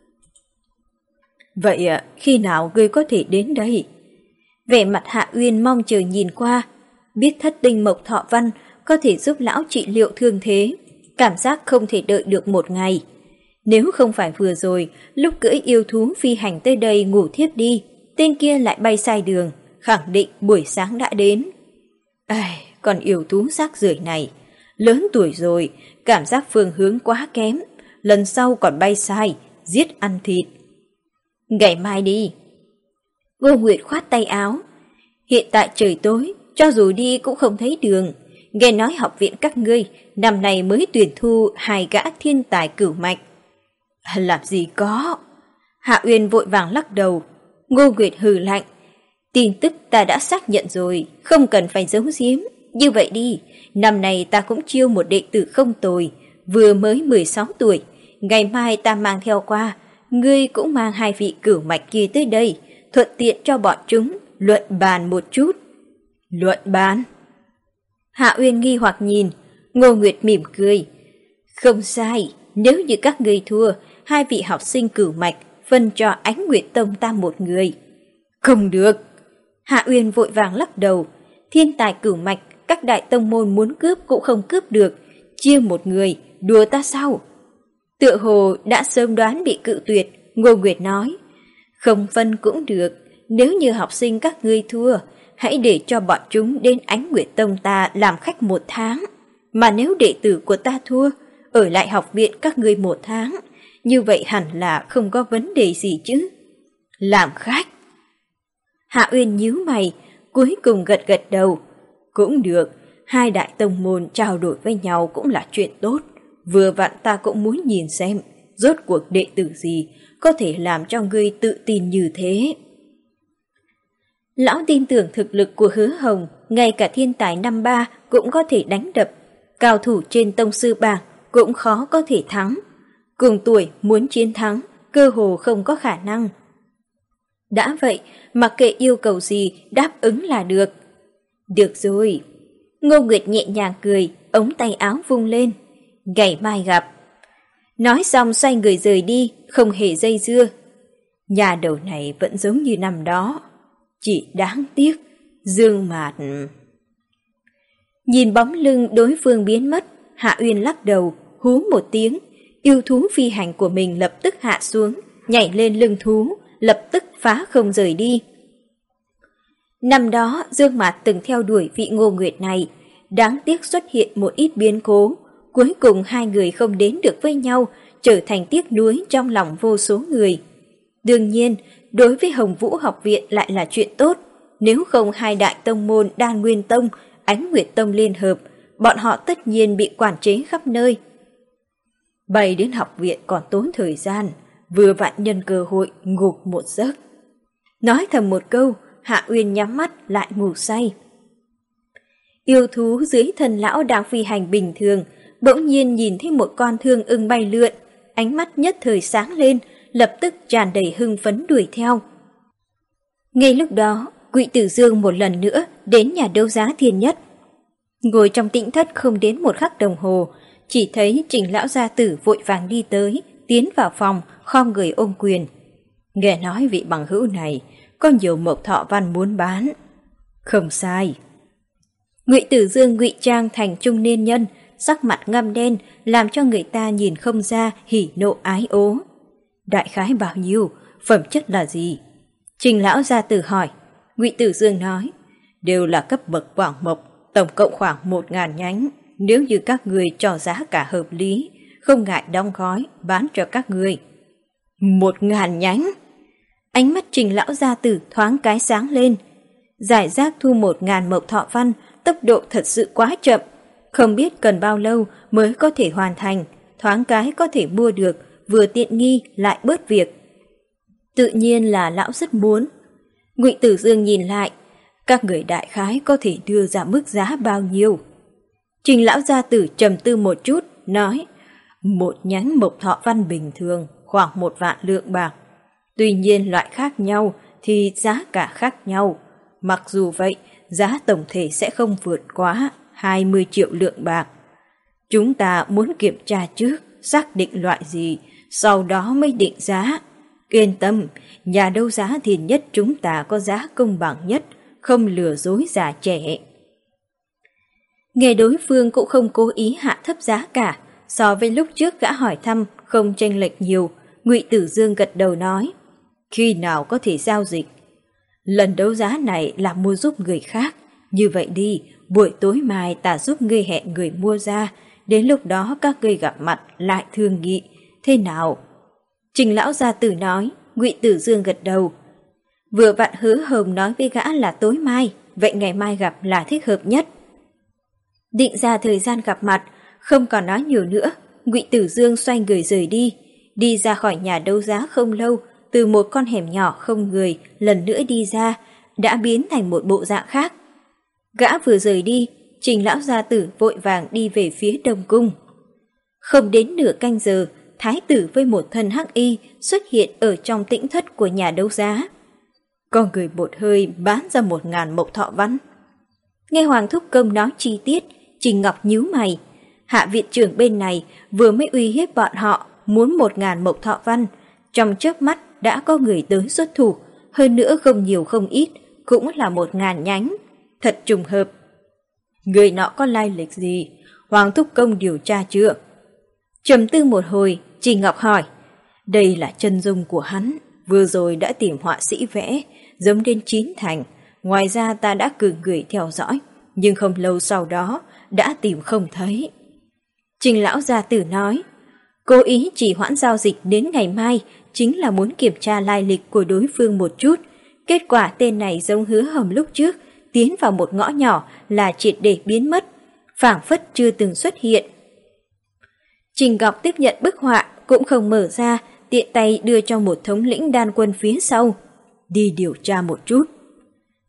Vậy khi nào ngươi có thể đến đây? Vẻ mặt Hạ Uyên mong chờ nhìn qua, biết thất tinh mộc thọ văn có thể giúp lão trị liệu thương thế, cảm giác không thể đợi được một ngày. Nếu không phải vừa rồi, lúc cưỡi yêu thú phi hành tới đây ngủ thiếp đi, tên kia lại bay sai đường, khẳng định buổi sáng đã đến. Ai, còn yêu thú rác rưởi này, lớn tuổi rồi, cảm giác phương hướng quá kém, lần sau còn bay sai, giết ăn thịt. Ngày mai đi. Ngô Nguyệt khoát tay áo, hiện tại trời tối, cho dù đi cũng không thấy đường. Nghe nói học viện các ngươi năm nay mới tuyển thu hai gã thiên tài cửu mạch. Làm gì có. Hạ Uyên vội vàng lắc đầu. Ngô Nguyệt hừ lạnh, tin tức ta đã xác nhận rồi, không cần phải giấu giếm. Như vậy đi, năm nay ta cũng chiêu một đệ tử không tồi, vừa mới mười sáu tuổi. Ngày mai ta mang theo qua, ngươi cũng mang hai vị cửu mạch kia tới đây, thuận tiện cho bọn chúng luận bàn một chút. Luận bàn? Hạ Uyên nghi hoặc nhìn, Ngô Nguyệt mỉm cười. Không sai, nếu như các ngươi thua, hai vị học sinh cửu mạch phân cho Ánh Nguyệt Tông ta một người. Không được. Hạ Uyên vội vàng lắc đầu, thiên tài cửu mạch các đại tông môn muốn cướp cũng không cướp được, chia một người, đùa ta sao? Tựa hồ đã sớm đoán bị cự tuyệt, Ngô Nguyệt nói, không phân cũng được, nếu như học sinh các ngươi thua, hãy để cho bọn chúng đến Ánh Nguyệt Tông ta làm khách một tháng, mà nếu đệ tử của ta thua, ở lại học viện các ngươi một tháng, như vậy hẳn là không có vấn đề gì chứ. Làm khách. Hạ Uyên nhíu mày, cuối cùng gật gật đầu. Cũng được, hai đại tông môn trao đổi với nhau cũng là chuyện tốt. Vừa vặn ta cũng muốn nhìn xem, rốt cuộc đệ tử gì có thể làm cho ngươi tự tin như thế. Lão tin tưởng thực lực của Hứa Hồng, ngay cả thiên tài năm ba cũng có thể đánh đập, cao thủ trên tông sư bảng cũng khó có thể thắng. Cùng tuổi muốn chiến thắng, cơ hồ không có khả năng. Đã vậy, mặc kệ yêu cầu gì, đáp ứng là được. Được rồi. Ngô Nguyệt nhẹ nhàng cười, ống tay áo vung lên. Ngày mai gặp. Nói xong xoay người rời đi, không hề dây dưa. Nhà đầu này vẫn giống như năm đó. Chỉ đáng tiếc, Dương Mạt. Nhìn bóng lưng đối phương biến mất, Hạ Uyên lắc đầu, hú một tiếng. Yêu thú phi hành của mình lập tức hạ xuống, nhảy lên lưng thú, lập tức phá không rời đi. Năm đó Dương Mạt từng theo đuổi vị Ngô Nguyệt này, đáng tiếc xuất hiện một ít biến cố, cuối cùng hai người không đến được với nhau, trở thành tiếc nuối trong lòng vô số người. Đương nhiên, đối với Hồng Vũ học viện lại là chuyện tốt, nếu không hai đại tông môn Đan Nguyên Tông, Ánh Nguyệt Tông liên hợp, bọn họ tất nhiên bị quản chế khắp nơi. Bay đến học viện còn tốn thời gian, vừa vặn nhân cơ hội ngủ một giấc. Nói thầm một câu, Hạ Uyên nhắm mắt lại ngủ say. Yêu thú dưới thân lão đang phi hành bình thường, bỗng nhiên nhìn thấy một con thương ưng bay lượn, ánh mắt nhất thời sáng lên, lập tức tràn đầy hưng phấn đuổi theo. Ngay lúc đó, Ngụy Tử Dương một lần nữa đến nhà đấu giá Thiên Nhất. Ngồi trong tĩnh thất không đến một khắc đồng hồ, chỉ thấy Trình lão gia tử vội vàng đi tới, tiến vào phòng, khom người ôm quyền. Nghe nói vị bằng hữu này có nhiều mộc thọ văn muốn bán. Không sai. Ngụy Tử Dương ngụy trang thành trung niên nhân, sắc mặt ngăm đen, làm cho người ta nhìn không ra hỉ nộ ái ố. Đại khái bao nhiêu, phẩm chất là gì? Trình lão gia tử hỏi. Ngụy Tử Dương nói, đều là cấp bậc quảng mộc, tổng cộng khoảng một ngàn nhánh. Nếu như các người cho giá cả hợp lý, không ngại đóng gói, bán cho các người. Một ngàn nhánh? Ánh mắt Trình lão gia tử thoáng cái sáng lên. Giải rác thu một ngàn mộc thọ văn, tốc độ thật sự quá chậm. Không biết cần bao lâu mới có thể hoàn thành, thoáng cái có thể mua được, vừa tiện nghi lại bớt việc. Tự nhiên là lão rất muốn. Ngụy Tử Dương nhìn lại, các người đại khái có thể đưa ra mức giá bao nhiêu? Trình lão gia tử trầm tư một chút, nói, một nhánh mộc thọ văn bình thường khoảng một vạn lượng bạc. Tuy nhiên loại khác nhau thì giá cả khác nhau. Mặc dù vậy, giá tổng thể sẽ không vượt quá hai mươi triệu lượng bạc. Chúng ta muốn kiểm tra trước, xác định loại gì, sau đó mới định giá. Yên tâm, nhà đấu giá Thiên Nhất chúng ta có giá công bằng nhất, không lừa dối già trẻ. Nghe đối phương cũng không cố ý hạ thấp giá cả, so với lúc trước gã hỏi thăm không chênh lệch nhiều. Ngụy Tử Dương gật đầu nói, khi nào có thể giao dịch? Lần đấu giá này là mua giúp người khác, như vậy đi, buổi tối mai ta giúp ngươi hẹn người mua ra, đến lúc đó các ngươi gặp mặt lại thương nghị, thế nào? Trình lão gia tử nói. Ngụy Tử Dương gật đầu. Vừa vặn Hứa Hồng nói với gã là tối mai, vậy ngày mai gặp là thích hợp nhất. Định ra thời gian gặp mặt, không còn nói nhiều nữa, Ngụy Tử Dương xoay người rời đi, đi ra khỏi nhà đấu giá không lâu, từ một con hẻm nhỏ không người lần nữa đi ra, đã biến thành một bộ dạng khác. Gã vừa rời đi, Trình lão gia tử vội vàng đi về phía Đông Cung. Không đến nửa canh giờ, thái tử với một thân hắc y xuất hiện ở trong tĩnh thất của nhà đấu giá. Con người một hơi bán ra một ngàn mộc thọ văn. Nghe Hoàng Thúc Công nói chi tiết, Trình Ngọc nhíu mày. Hạ viện trưởng bên này vừa mới uy hiếp bọn họ muốn một ngàn mộc thọ văn, trong chớp mắt đã có người tới xuất thủ, hơn nữa không nhiều không ít, cũng là một ngàn nhánh. Thật trùng hợp. Người nọ có lai lịch gì? Hoàng Thúc Công điều tra chưa? Trầm tư một hồi, Trình Ngọc hỏi. Đây là chân dung của hắn, vừa rồi đã tìm họa sĩ vẽ, giống đến chín thành. Ngoài ra ta đã cử người theo dõi, nhưng không lâu sau đó đã tìm không thấy. Trình lão gia tử nói, cố ý chỉ hoãn giao dịch đến ngày mai chính là muốn kiểm tra lai lịch của đối phương một chút. Kết quả tên này giống Hứa Hồng lúc trước, tiến vào một ngõ nhỏ là triệt để biến mất, phảng phất chưa từng xuất hiện. Trình Ngọc tiếp nhận bức họa cũng không mở ra, tiện tay đưa cho một thống lĩnh đan quân phía sau. Đi điều tra một chút.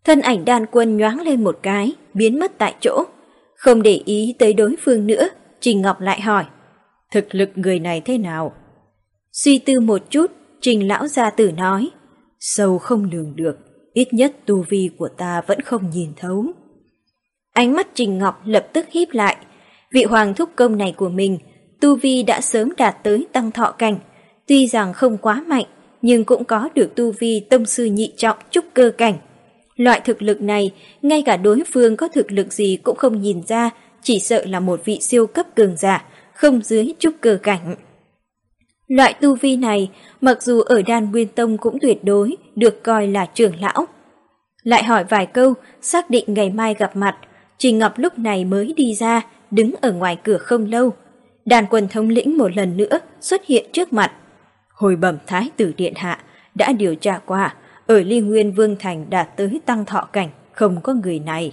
Thân ảnh Đan Quân nhoáng lên một cái, biến mất tại chỗ. Không để ý tới đối phương nữa, Trình Ngọc lại hỏi, thực lực người này thế nào? Suy tư một chút, Trình lão gia tử nói, sâu không lường được, ít nhất tu vi của ta vẫn không nhìn thấu. Ánh mắt Trình Ngọc lập tức híp lại, vị hoàng thúc công này của mình, tu vi đã sớm đạt tới tăng thọ cảnh, tuy rằng không quá mạnh, nhưng cũng có được tu vi tông sư nhị trọng trúc cơ cảnh. Loại thực lực này, ngay cả đối phương có thực lực gì cũng không nhìn ra, chỉ sợ là một vị siêu cấp cường giả, không dưới trúc cơ cảnh. Loại tu vi này, mặc dù ở Đan Nguyên Tông cũng tuyệt đối được coi là trưởng lão. Lại hỏi vài câu, xác định ngày mai gặp mặt, Trình Ngọc lúc này mới đi ra, đứng ở ngoài cửa không lâu. Đàn Quân thống lĩnh một lần nữa xuất hiện trước mặt. Hồi bẩm Thái tử điện hạ, đã điều tra qua, ở Ly Nguyên Vương Thành đạt tới tăng thọ cảnh, không có người này.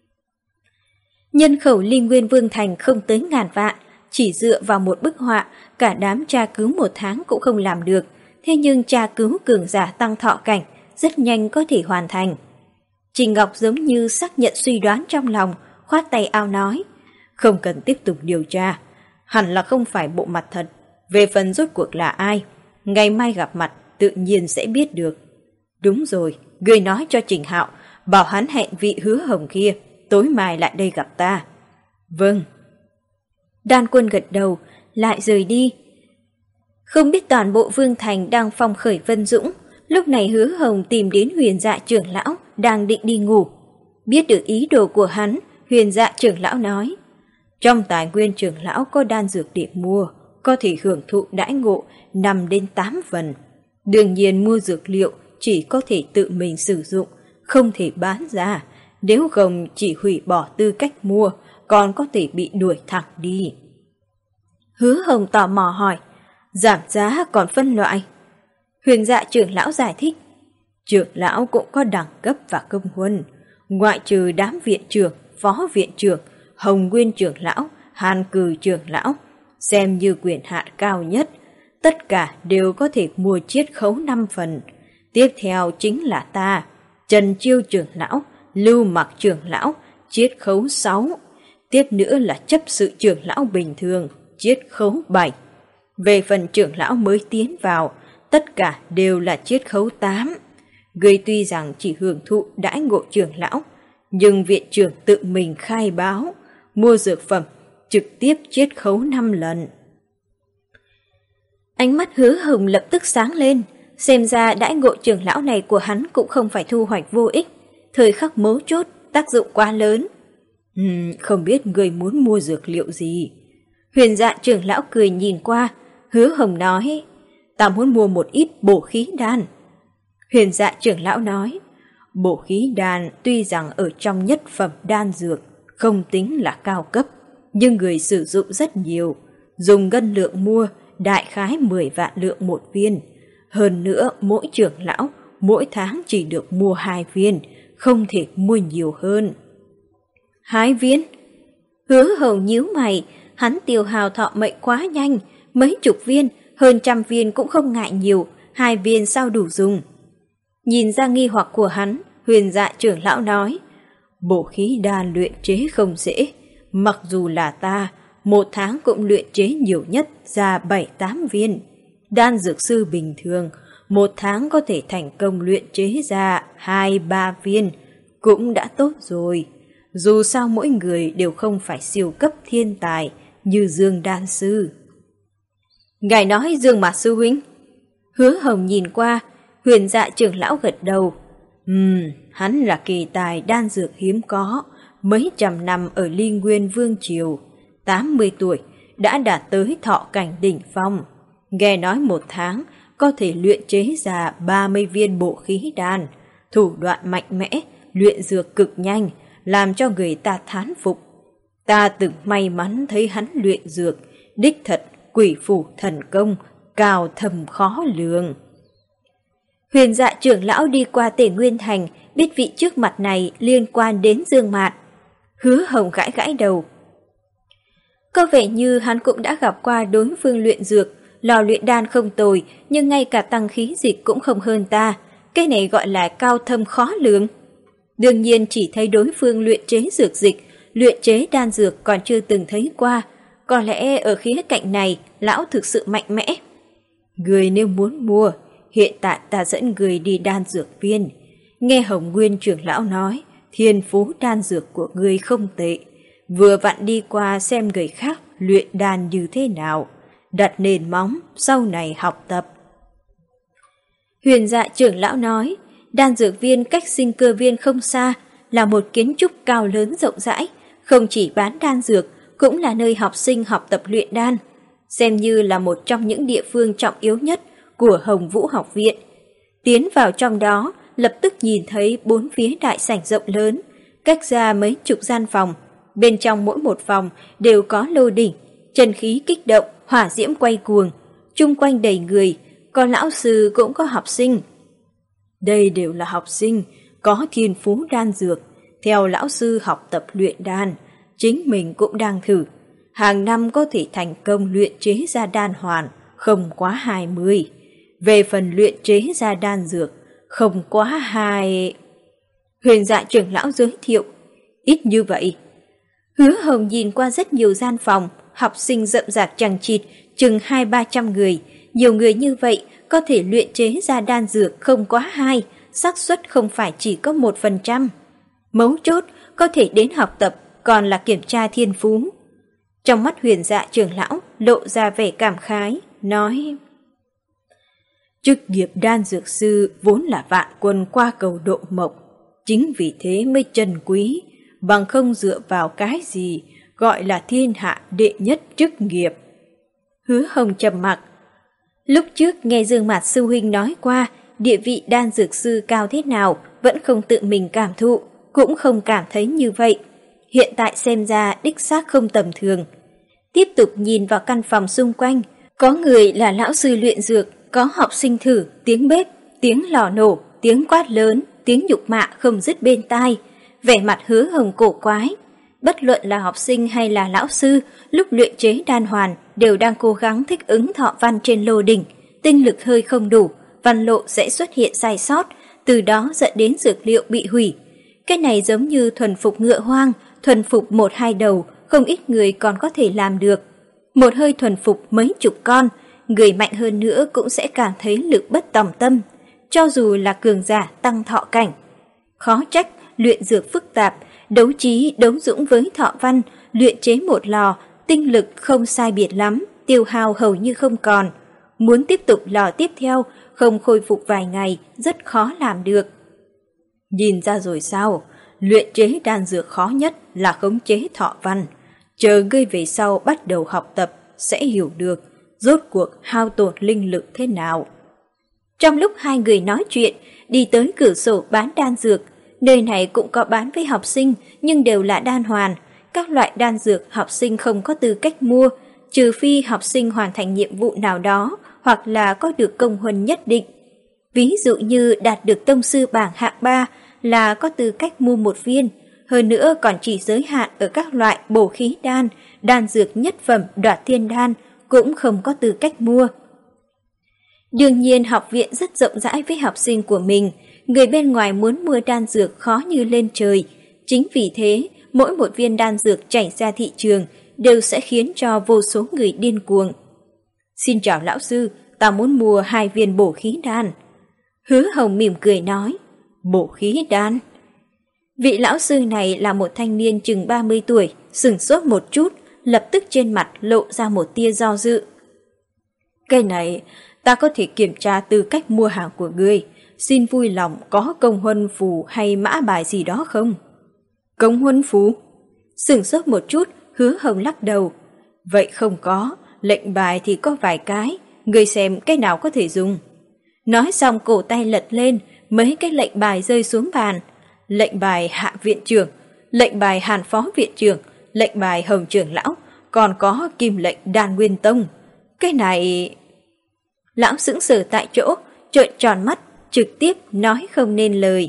Nhân khẩu Ly Nguyên Vương Thành không tới ngàn vạn, chỉ dựa vào một bức họa, cả đám tra cứu một tháng cũng không làm được, thế nhưng tra cứu cường giả tăng thọ cảnh rất nhanh có thể hoàn thành. Trình Ngọc giống như xác nhận suy đoán trong lòng, khoát tay áo nói, không cần tiếp tục điều tra, hẳn là không phải bộ mặt thật, về phần rốt cuộc là ai, ngày mai gặp mặt tự nhiên sẽ biết được. Đúng rồi, người nói cho Trình Hạo, bảo hắn hẹn vị Hứa Hồng kia, tối mai lại đây gặp ta. Vâng. Đan Quân gật đầu, lại rời đi. Không biết toàn bộ Vương Thành đang phong khởi vân dũng, lúc này Hứa Hồng tìm đến Huyền Dạ trưởng lão, đang định đi ngủ. Biết được ý đồ của hắn, Huyền Dạ trưởng lão nói, trong tài nguyên trưởng lão có đan dược để mua, có thể hưởng thụ đãi ngộ năm đến tám phần. Đương nhiên mua dược liệu chỉ có thể tự mình sử dụng, không thể bán ra, nếu không chỉ hủy bỏ tư cách mua, còn có thể bị đuổi thẳng đi. Hứa Hồng tò mò hỏi, giảm giá còn phân loại? Huyền Dạ trưởng lão giải thích, trưởng lão cũng có đẳng cấp và công huân, ngoại trừ đám viện trưởng, phó viện trưởng, Hồng Nguyên trưởng lão, Hàn Cừ trưởng lão, xem như quyền hạn cao nhất, tất cả đều có thể mua chiết khấu năm phần. Tiếp theo chính là ta, Trần Chiêu trưởng lão, Lưu Mặc trưởng lão, chiết khấu sáu. Tiếp nữa là chấp sự trưởng lão bình thường, chiết khấu bảy. Về phần trưởng lão mới tiến vào, tất cả đều là chiết khấu tám. Người tuy rằng chỉ hưởng thụ đãi ngộ trưởng lão, nhưng viện trưởng tự mình khai báo, mua dược phẩm trực tiếp chiết khấu năm lần. Ánh mắt Hứa Hồng lập tức sáng lên, xem ra đãi ngộ trưởng lão này của hắn cũng không phải thu hoạch vô ích, thời khắc mấu chốt, tác dụng quá lớn. Ừm, không biết người muốn mua dược liệu gì? Huyền Dạ trưởng lão cười nhìn qua, Hứa Hồng nói, ta muốn mua một ít bổ khí đan. Huyền Dạ trưởng lão nói, bổ khí đan tuy rằng ở trong nhất phẩm đan dược, không tính là cao cấp, nhưng người sử dụng rất nhiều, dùng ngân lượng mua, đại khái mười vạn lượng một viên. Hơn nữa mỗi trưởng lão mỗi tháng chỉ được mua hai viên, không thể mua nhiều hơn. Hai viên? Hứa Hồng nhíu mày, hắn tiêu hào thọ mệnh quá nhanh, mấy chục viên, hơn trăm viên cũng không ngại nhiều, hai viên sao đủ dùng. Nhìn ra nghi hoặc của hắn, Huyền Dạ trưởng lão nói, bổ khí đan luyện chế không dễ, mặc dù là ta, một tháng cũng luyện chế nhiều nhất ra bảy tám viên. Đan dược sư bình thường, một tháng có thể thành công luyện chế ra hai ba viên, cũng đã tốt rồi. Dù sao mỗi người đều không phải siêu cấp thiên tài như Dương đan sư. Ngài nói Dương Mạt sư huynh? Hứa Hồng nhìn qua, Huyền Dạ trưởng lão gật đầu. Ừm, hắn là kỳ tài đan dược hiếm có, mấy trăm năm ở Ly Nguyên Vương Triều, tám mươi tuổi đã đạt tới thọ cảnh đỉnh phong. Nghe nói một tháng có thể luyện chế ra ba mươi viên bộ khí đan, thủ đoạn mạnh mẽ, luyện dược cực nhanh, làm cho người ta thán phục. Ta từng may mắn thấy hắn luyện dược, đích thật quỷ phủ thần công, cao thầm khó lường. Huyền Dạ trưởng lão đi qua Tề Nguyên Thành, biết vị trước mặt này liên quan đến Dương Mạt. Hứa Hồng gãi gãi đầu. Có vẻ như hắn cũng đã gặp qua đối phương luyện dược, lò luyện đan không tồi, nhưng ngay cả tăng khí dịch cũng không hơn ta. Cái này gọi là cao thâm khó lường. Đương nhiên chỉ thấy đối phương luyện chế dược dịch, luyện chế đan dược còn chưa từng thấy qua. Có lẽ ở khía cạnh này, lão thực sự mạnh mẽ. Người nếu muốn mua, hiện tại ta dẫn người đi đan dược viên. Nghe Hồng Nguyên trưởng lão nói, thiên phú đan dược của người không tệ. Vừa vặn đi qua xem người khác luyện đan như thế nào, đặt nền móng, sau này học tập. Huyền Dạ trưởng lão nói, đan dược viên cách sinh cơ viên không xa, là một kiến trúc cao lớn rộng rãi, không chỉ bán đan dược, cũng là nơi học sinh học tập luyện đan, xem như là một trong những địa phương trọng yếu nhất của Hồng Vũ học viện. Tiến vào trong đó, lập tức nhìn thấy bốn phía đại sảnh rộng lớn, cách ra mấy chục gian phòng. Bên trong mỗi một phòng đều có lô đỉnh, chân khí kích động, hỏa diễm quay cuồng, chung quanh đầy người, có lão sư cũng có học sinh. Đây đều là học sinh, có thiên phú đan dược, theo lão sư học tập luyện đan, chính mình cũng đang thử. Hàng năm có thể thành công luyện chế ra đan hoàn, không quá hai mươi. Về phần luyện chế ra đan dược, không quá hai... Huyền Dạ trưởng lão giới thiệu, ít như vậy. Hứa Hồng nhìn qua rất nhiều gian phòng, học sinh rậm rạp chằng chịt, chừng hai ba trăm người. Nhiều người như vậy có thể luyện chế ra đan dược không quá hai, xác suất không phải chỉ có một phần trăm. Mấu chốt có thể đến học tập, còn là kiểm tra thiên phú. Trong mắt Huyền Dạ trưởng lão lộ ra vẻ cảm khái, nói: chức nghiệp đan dược sư vốn là vạn quân qua cầu độ mộc, chính vì thế mới trân quý, bằng không dựa vào cái gì gọi là thiên hạ đệ nhất chức nghiệp. Hứa Hồng trầm mặc. Lúc trước nghe Dương Mạt sư huynh nói qua, địa vị đan dược sư cao thế nào vẫn không tự mình cảm thụ, cũng không cảm thấy như vậy. Hiện tại xem ra đích xác không tầm thường. Tiếp tục nhìn vào căn phòng xung quanh, có người là lão sư luyện dược, có học sinh thử, tiếng bếp, tiếng lò nổ, tiếng quát lớn, tiếng nhục mạ không dứt bên tai. Vẻ mặt Hứa Hồng cổ quái. Bất luận là học sinh hay là lão sư, lúc luyện chế đan hoàn đều đang cố gắng thích ứng thọ văn trên lô đỉnh. Tinh lực hơi không đủ, văn lộ sẽ xuất hiện sai sót, từ đó dẫn đến dược liệu bị hủy. Cái này giống như thuần phục ngựa hoang, thuần phục một hai đầu, không ít người còn có thể làm được. Một hơi thuần phục mấy chục con, người mạnh hơn nữa cũng sẽ cảm thấy lực bất tòng tâm, cho dù là cường giả tăng thọ cảnh. Khó trách luyện dược phức tạp, đấu trí đấu dũng với thọ văn, luyện chế một lò, tinh lực không sai biệt lắm, tiêu hao hầu như không còn. Muốn tiếp tục lò tiếp theo, không khôi phục vài ngày, rất khó làm được. Nhìn ra rồi sao, luyện chế đan dược khó nhất là khống chế thọ văn. Chờ ngươi về sau bắt đầu học tập, sẽ hiểu được rốt cuộc hao tổn linh lực thế nào. Trong lúc hai người nói chuyện, đi tới cửa sổ bán đan dược. Nơi này cũng có bán với học sinh, nhưng đều là đan hoàn. Các loại đan dược học sinh không có tư cách mua, trừ phi học sinh hoàn thành nhiệm vụ nào đó, hoặc là có được công huân nhất định. Ví dụ như đạt được tông sư bảng hạng ba là có tư cách mua một viên, hơn nữa còn chỉ giới hạn ở các loại bổ khí đan, đan dược nhất phẩm đoạt thiên đan cũng không có tư cách mua. Đương nhiên học viện rất rộng rãi với học sinh của mình, người bên ngoài muốn mua đan dược khó như lên trời. Chính vì thế, mỗi một viên đan dược chảy ra thị trường đều sẽ khiến cho vô số người điên cuồng. Xin chào lão sư, ta muốn mua hai viên bổ khí đan. Hứa Hồng mỉm cười nói, bổ khí đan. Vị lão sư này là một thanh niên chừng ba mươi tuổi, sửng sốt một chút, lập tức trên mặt lộ ra một tia do dự. Cái này, ta có thể kiểm tra tư cách mua hàng của ngươi, xin vui lòng có công huân phù hay mã bài gì đó không? Công huân phù? Sửng sốt một chút, Hứa Hồng lắc đầu. Vậy không có, lệnh bài thì có vài cái, ngươi xem cái nào có thể dùng. Nói xong cổ tay lật lên, mấy cái lệnh bài rơi xuống bàn. Lệnh bài hạ viện trưởng, lệnh bài hàn phó viện trưởng, lệnh bài hồng trưởng lão, còn có kim lệnh đan nguyên tông. Cái này... Lão sững sờ tại chỗ, trợn tròn mắt, trực tiếp nói không nên lời.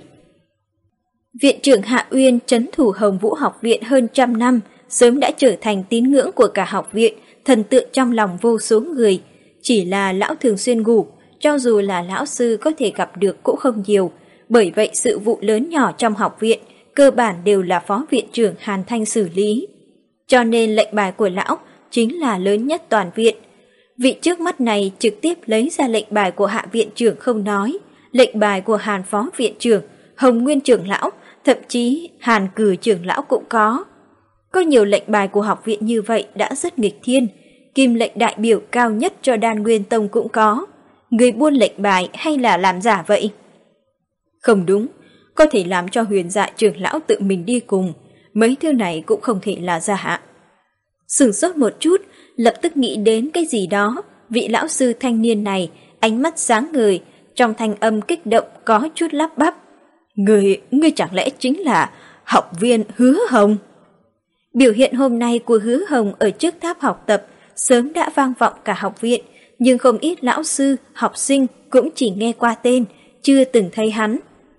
Viện trưởng Hạ Uyên trấn thủ Hồng Vũ học viện hơn trăm năm, sớm đã trở thành tín ngưỡng của cả học viện, thần tượng trong lòng vô số người. Chỉ là lão thường xuyên ngủ, cho dù là lão sư có thể gặp được cũng không nhiều, Bởi vậy sự vụ lớn nhỏ trong học viện cơ bản đều là phó viện trưởng Hàn Thanh xử lý. Cho nên lệnh bài của lão chính là lớn nhất toàn viện. Vị trước mắt này trực tiếp lấy ra lệnh bài của Hạ viện trưởng không nói, lệnh bài của Hàn phó viện trưởng, Hồng Nguyên trưởng lão, thậm chí Hàn Cử trưởng lão cũng có. Có nhiều lệnh bài của học viện như vậy đã rất nghịch thiên, kim lệnh đại biểu cao nhất cho Đan Nguyên Tông cũng có. Người buôn lệnh bài hay là làm giả vậy? Không đúng, có thể làm cho Huyền Dạ trưởng lão tự mình đi cùng, mấy thứ này cũng không thể là giả. Sửng sốt một chút, lập tức nghĩ đến cái gì đó, vị lão sư thanh niên này, ánh mắt sáng ngời, trong thanh âm kích động có chút lắp bắp. Người, ngươi chẳng lẽ chính là học viên Hứa Hồng? Biểu hiện hôm nay của Hứa Hồng ở trước tháp học tập sớm đã vang vọng cả học viện, nhưng không ít lão sư, học sinh cũng chỉ nghe qua tên, chưa từng thấy hắn.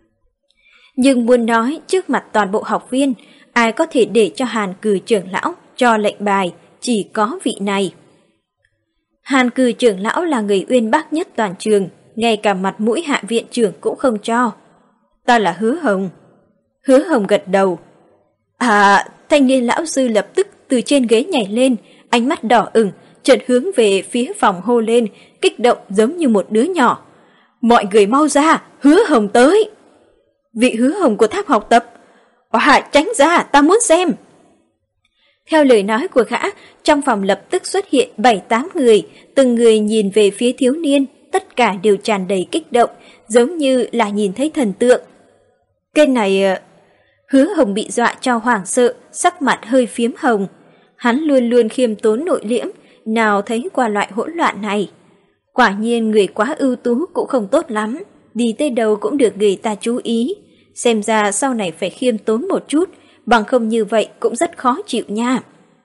Nhưng muốn nói trước mặt toàn bộ học viên, ai có thể để cho Hàn Cử trưởng lão cho lệnh bài, chỉ có vị này. Hàn Cử trưởng lão là người uyên bác nhất toàn trường, ngay cả mặt mũi Hạ viện trưởng cũng không cho. Ta là Hứa Hồng. Hứa Hồng gật đầu. À, thanh niên lão sư lập tức từ trên ghế nhảy lên, ánh mắt đỏ ửng, chợt hướng về phía phòng hô lên, kích động giống như một đứa nhỏ. Mọi người mau ra, Hứa Hồng tới. Vị Hứa Hồng của tháp học tập. Hòa, tránh ra, ta muốn xem. Theo lời nói của gã, trong phòng lập tức xuất hiện bảy tám người, từng người nhìn về phía thiếu niên, tất cả đều tràn đầy kích động, giống như là nhìn thấy thần tượng. Cái này... Hứa Hồng bị dọa cho hoảng sợ, sắc mặt hơi phiếm hồng. Hắn luôn luôn khiêm tốn nội liễm, nào thấy qua loại hỗn loạn này. Quả nhiên người quá ưu tú cũng không tốt lắm, đi tới đâu cũng được người ta chú ý. Xem ra sau này phải khiêm tốn một chút, bằng không như vậy cũng rất khó chịu nha.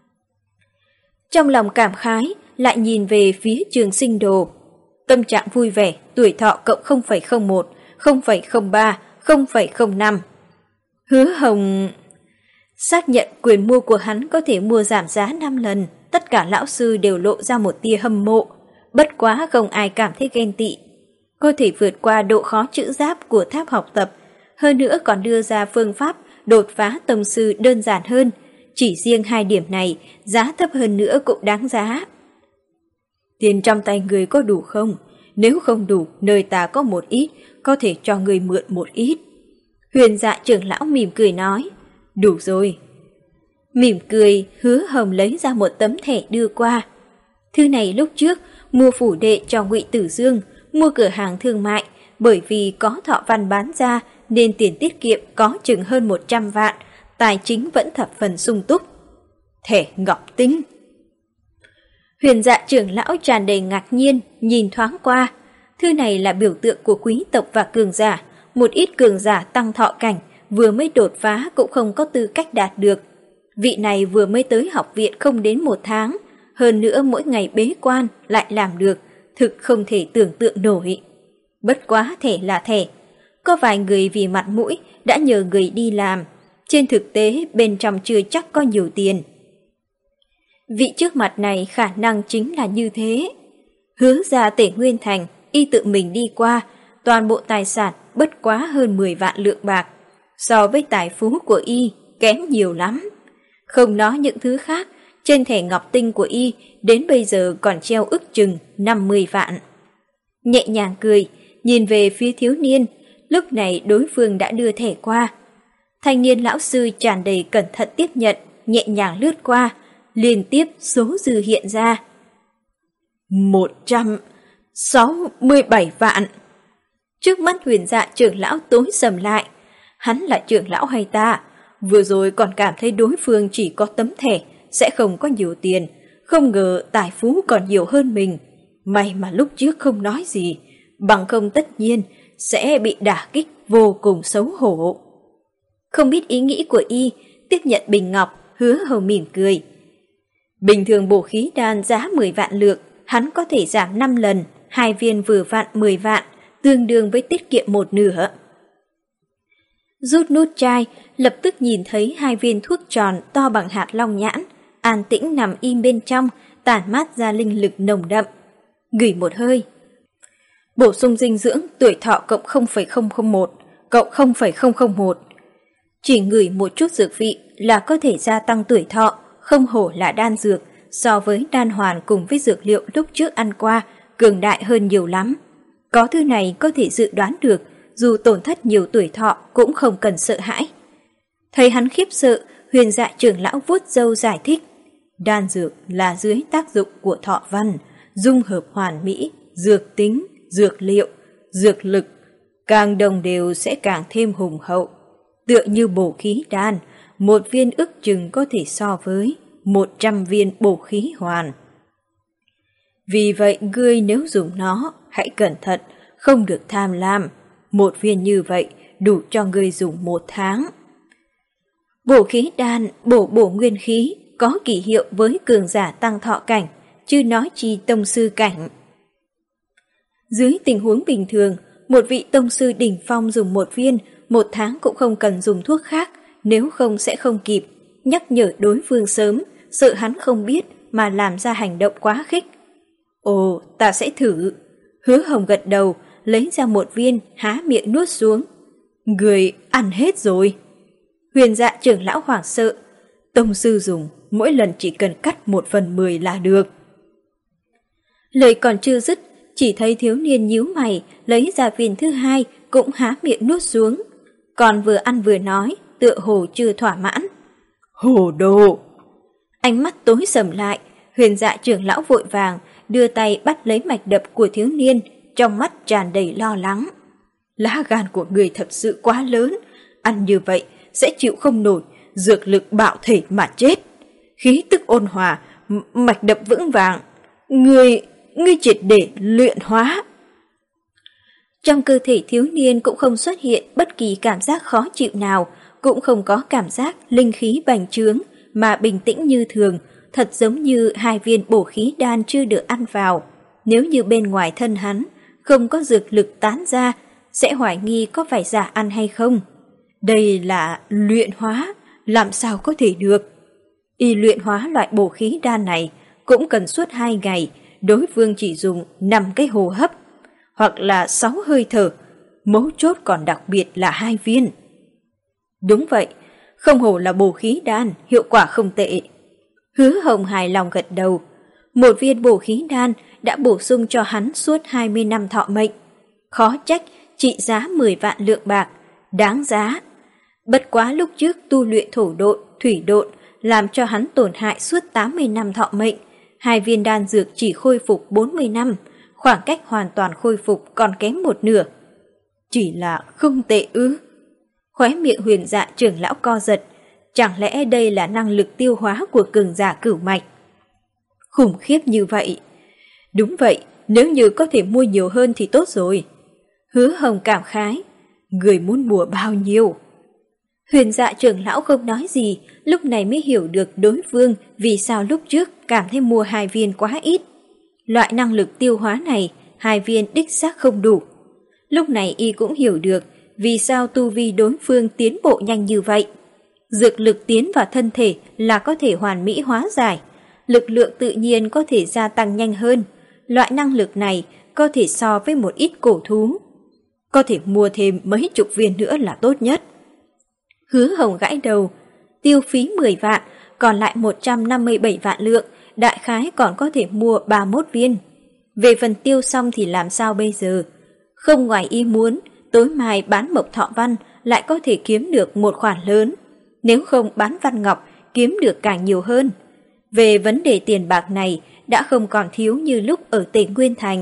Trong lòng cảm khái, lại nhìn về phía Trường Sinh Đồ. Tâm trạng vui vẻ, tuổi thọ cộng không phẩy không một, không phẩy không ba, không phẩy không năm. Hứa Hồng... Xác nhận quyền mua của hắn có thể mua giảm giá năm lần, tất cả lão sư đều lộ ra một tia hâm mộ. Bất quá không ai cảm thấy ghen tị. Có thể vượt qua độ khó chữ giáp của tháp học tập, hơn nữa còn đưa ra phương pháp đột phá tông sư đơn giản hơn. Chỉ riêng hai điểm này, giá thấp hơn nữa cũng đáng giá. Tiền trong tay người có đủ không? Nếu không đủ, nơi ta có một ít, có thể cho người mượn một ít. Huyền Dạ trưởng lão mỉm cười nói. Đủ rồi. Mỉm cười, Hứa Hồng lấy ra một tấm thẻ đưa qua. Thư này lúc trước mua phủ đệ cho Ngụy Tử Dương, mua cửa hàng thương mại, bởi vì có thọ văn bán ra nên tiền tiết kiệm có chừng hơn một trăm vạn, tài chính vẫn thập phần sung túc. Thẻ ngọc tinh. Huyền Dạ trưởng lão tràn đầy ngạc nhiên, nhìn thoáng qua. Thư này là biểu tượng của quý tộc và cường giả, một ít cường giả tăng thọ cảnh, vừa mới đột phá cũng không có tư cách đạt được. Vị này vừa mới tới học viện không đến một tháng, hơn nữa mỗi ngày bế quan lại làm được, thực không thể tưởng tượng nổi. Bất quá thẻ là thẻ. Có vài người vì mặt mũi đã nhờ người đi làm, trên thực tế bên trong chưa chắc có nhiều tiền. Vị trước mặt này khả năng chính là như thế. Hứa ra Tể Nguyên Thành, y tự mình đi qua, toàn bộ tài sản bất quá hơn mười vạn lượng bạc. So với tài phú của y, kém nhiều lắm. Không nói những thứ khác, trên thẻ ngọc tinh của y đến bây giờ còn treo ức chừng năm mươi vạn. Nhẹ nhàng cười, nhìn về phía thiếu niên, lúc này đối phương đã đưa thẻ qua. Thanh niên lão sư tràn đầy cẩn thận tiếp nhận, nhẹ nhàng lướt qua, liên tiếp số dư hiện ra. một trăm sáu mươi bảy vạn. Trước mắt Huyền Dạ trưởng lão tối sầm lại. Hắn là trưởng lão hay ta? Vừa rồi còn cảm thấy đối phương chỉ có tấm thẻ, sẽ không có nhiều tiền. Không ngờ tài phú còn nhiều hơn mình. May mà lúc trước không nói gì, bằng không tất nhiên sẽ bị đả kích vô cùng xấu hổ. Không biết ý nghĩ của y, tiếp nhận bình ngọc, Hứa Hồng mỉm cười. Bình thường bổ khí đan giá mười vạn lượng, hắn có thể giảm năm lần, hai viên vừa vặn mười vạn, tương đương với tiết kiệm một nửa. Rút nút chai, lập tức nhìn thấy hai viên thuốc tròn to bằng hạt long nhãn, an tĩnh nằm im bên trong, tản mát ra linh lực nồng đậm. Ngửi một hơi. Bổ sung dinh dưỡng, tuổi thọ cộng không phẩy không không một, cộng không phẩy không không một. Chỉ ngửi một chút dược vị là có thể gia tăng tuổi thọ, không hổ là đan dược, so với đan hoàn cùng với dược liệu lúc trước ăn qua, cường đại hơn nhiều lắm. Có thứ này có thể dự đoán được, dù tổn thất nhiều tuổi thọ cũng không cần sợ hãi. Thấy hắn khiếp sợ, Huyền Dạ trưởng lão vuốt râu giải thích. Đan dược là dưới tác dụng của thọ văn, dung hợp hoàn mỹ, dược tính, dược liệu, dược lực, càng đồng đều sẽ càng thêm hùng hậu. Tựa như bổ khí đan, một viên ức chừng có thể so với một trăm viên bổ khí hoàn. Vì vậy ngươi nếu dùng nó, hãy cẩn thận, không được tham lam. Một viên như vậy đủ cho ngươi dùng một tháng. Bổ khí đan, bổ bổ nguyên khí, có kỳ hiệu với cường giả tăng thọ cảnh, chứ nói chi tông sư cảnh. Dưới tình huống bình thường, một vị tông sư đỉnh phong dùng một viên, một tháng cũng không cần dùng thuốc khác, nếu không sẽ không kịp. Nhắc nhở đối phương sớm, sợ hắn không biết mà làm ra hành động quá khích. Ồ, ta sẽ thử. Hứa Hồng gật đầu, lấy ra một viên, há miệng nuốt xuống. Người ăn hết rồi. Huyền Dạ trưởng lão hoảng sợ. Tông sư dùng, mỗi lần chỉ cần cắt một phần mười là được. Lời còn chưa dứt, chỉ thấy thiếu niên nhíu mày, lấy ra viên thứ hai, cũng há miệng nuốt xuống. Còn vừa ăn vừa nói, tựa hồ chưa thỏa mãn. Hồ đồ! Ánh mắt tối sầm lại, Huyền Dạ trưởng lão vội vàng, đưa tay bắt lấy mạch đập của thiếu niên, trong mắt tràn đầy lo lắng. Lá gan của người thật sự quá lớn, ăn như vậy sẽ chịu không nổi, dược lực bạo thể mà chết. Khí tức ôn hòa, mạch đập vững vàng. Người, ngươi triệt để luyện hóa. Trong cơ thể thiếu niên cũng không xuất hiện bất kỳ cảm giác khó chịu nào, cũng không có cảm giác linh khí bành trướng, mà bình tĩnh như thường, thật giống như hai viên bổ khí đan chưa được ăn vào. Nếu như bên ngoài thân hắn không có dược lực tán ra, sẽ hoài nghi có phải giả ăn hay không. Đây là luyện hóa, làm sao có thể được. Y luyện hóa loại bổ khí đan này cũng cần suốt hai ngày, đối phương chỉ dùng năm cái hô hấp, hoặc là sáu hơi thở, mấu chốt còn đặc biệt là hai viên. Đúng vậy, không hổ là bổ khí đan, hiệu quả không tệ. Hứa Hồng hài lòng gật đầu. Một viên bổ khí đan đã bổ sung cho hắn suốt hai mươi năm thọ mệnh. Khó trách trị giá mười vạn lượng bạc, đáng giá. Bất quá lúc trước tu luyện thổ độn, thủy độn làm cho hắn tổn hại suốt tám mươi năm thọ mệnh. Hai viên đan dược chỉ khôi phục bốn mươi năm, khoảng cách hoàn toàn khôi phục còn kém một nửa. Chỉ là không tệ ư? Khóe miệng Huyền Dạ trưởng lão co giật, chẳng lẽ đây là năng lực tiêu hóa của cường giả cửu mạch? Khủng khiếp như vậy. Đúng vậy, nếu như có thể mua nhiều hơn thì tốt rồi. Hứa Hồng cảm khái, người muốn mua bao nhiêu? Huyền Dạ trưởng lão không nói gì, lúc này mới hiểu được đối phương vì sao lúc trước cảm thấy mua hai viên quá ít. Loại năng lực tiêu hóa này, hai viên đích xác không đủ. Lúc này y cũng hiểu được vì sao tu vi đối phương tiến bộ nhanh như vậy. Dược lực tiến vào thân thể là có thể hoàn mỹ hóa giải, lực lượng tự nhiên có thể gia tăng nhanh hơn. Loại năng lực này có thể so với một ít cổ thú. Có thể mua thêm mấy chục viên nữa là tốt nhất. Hứa Hồng gãi đầu, tiêu phí mười vạn, còn lại một trăm năm mươi bảy vạn lượng, đại khái còn có thể mua ba mươi mốt viên. Về phần tiêu xong thì làm sao bây giờ? Không ngoài ý muốn, tối mai bán mộc thọ văn lại có thể kiếm được một khoản lớn. Nếu không bán văn ngọc, kiếm được càng nhiều hơn. Về vấn đề tiền bạc này, đã không còn thiếu như lúc ở Tề Nguyên Thành.